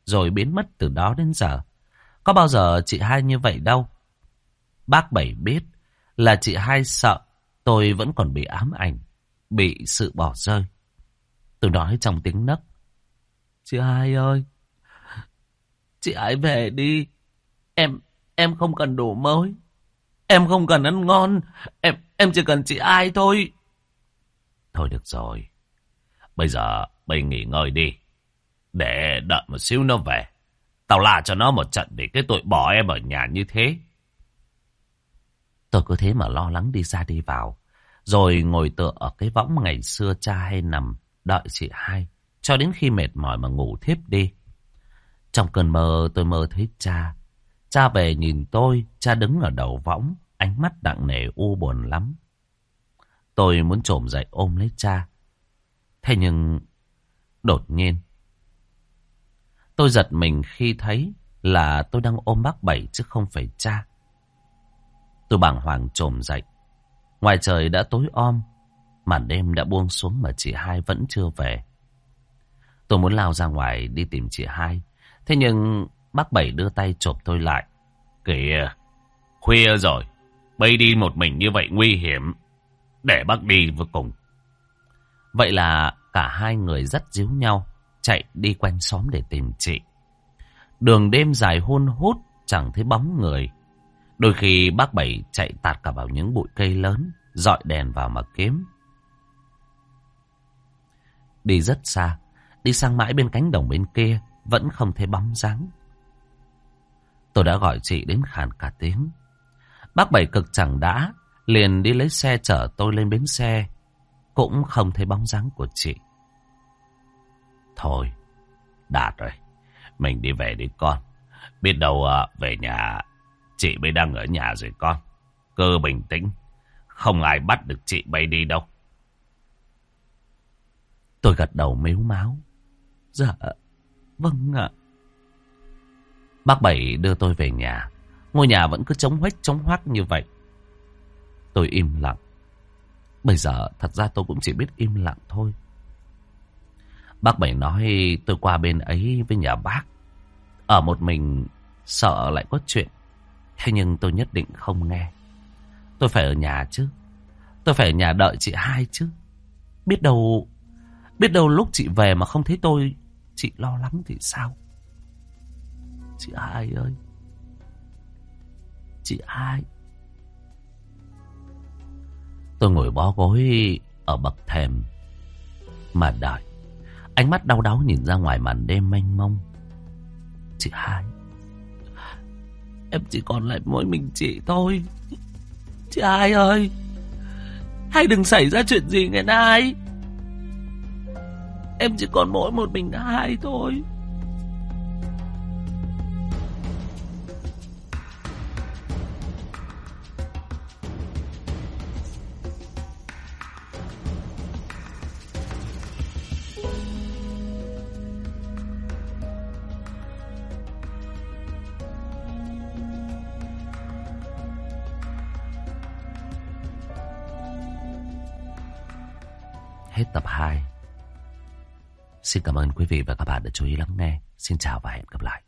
rồi biến mất từ đó đến giờ. Có bao giờ chị hai như vậy đâu. Bác Bảy biết là chị hai sợ tôi vẫn còn bị ám ảnh, bị sự bỏ rơi. Tôi nói trong tiếng nấc. Chị hai ơi, chị hai về đi. Em không cần đồ mới. Em không cần ăn ngon. Em chỉ cần chị hai thôi. Thôi được rồi. Bây giờ bây nghỉ ngơi đi. Để đợi một xíu nó về. Tao la cho nó một trận để cái tội bỏ em ở nhà như thế. Tôi cứ thế mà lo lắng đi ra đi vào. Rồi ngồi tựa ở cái võng ngày xưa cha hay nằm đợi chị hai. Cho đến khi mệt mỏi mà ngủ thiếp đi. Trong cơn mơ tôi mơ thấy cha. Cha về nhìn tôi. Cha đứng ở đầu võng. Ánh mắt nặng nề u buồn lắm. Tôi muốn chồm dậy ôm lấy cha. Thế nhưng đột nhiên tôi giật mình khi thấy là tôi đang ôm bác Bảy chứ không phải cha. Tôi bàng hoàng chồm dậy. Ngoài trời đã tối om. Màn đêm đã buông xuống mà chị hai vẫn chưa về. Tôi muốn lao ra ngoài đi tìm chị hai. Thế nhưng bác Bảy đưa tay chộp tôi lại. Kìa, khuya rồi. Bây đi một mình như vậy nguy hiểm. Để bác đi với cùng. Vậy là cả hai người dắt díu nhau, chạy đi quanh xóm để tìm chị. Đường đêm dài hun hút, chẳng thấy bóng người. Đôi khi bác Bảy chạy tạt cả vào những bụi cây lớn, dọi đèn vào mà kiếm. Đi rất xa, đi sang mãi bên cánh đồng bên kia, vẫn không thấy bóng dáng. Tôi đã gọi chị đến khàn cả tiếng. Bác Bảy cực chẳng đã, liền đi lấy xe chở tôi lên bến xe. Cũng không thấy bóng dáng của chị. Thôi, Đạt rồi. Mình đi về đi con. Biết đâu về nhà chị bây đang ở nhà rồi con. Cứ bình tĩnh. Không ai bắt được chị bay đi đâu. Tôi gật đầu mếu máo. Dạ, vâng ạ. Bác Bảy đưa tôi về nhà. Ngôi nhà vẫn cứ trống hoác như vậy. Tôi im lặng. Bây giờ thật ra tôi cũng chỉ biết im lặng thôi. Bác Bảy nói tôi qua bên ấy với nhà bác. Ở một mình sợ lại có chuyện. Thế nhưng tôi nhất định không nghe. Tôi phải ở nhà chứ. Tôi phải ở nhà đợi chị hai chứ. Biết đâu lúc chị về mà không thấy tôi, chị lo lắng thì sao? Chị hai ơi, chị hai. Tôi ngồi bó gối ở bậc thềm mà đợi. Ánh mắt đau đáu nhìn ra ngoài màn đêm mênh mông. Chị hai, em chỉ còn lại mỗi mình chị thôi. Chị hai ơi, hay đừng xảy ra chuyện gì nghe này. Em chỉ còn mỗi một mình hai thôi. Hết tập 2. Xin cảm ơn quý vị và các bạn đã chú ý lắng nghe. Xin chào và hẹn gặp lại.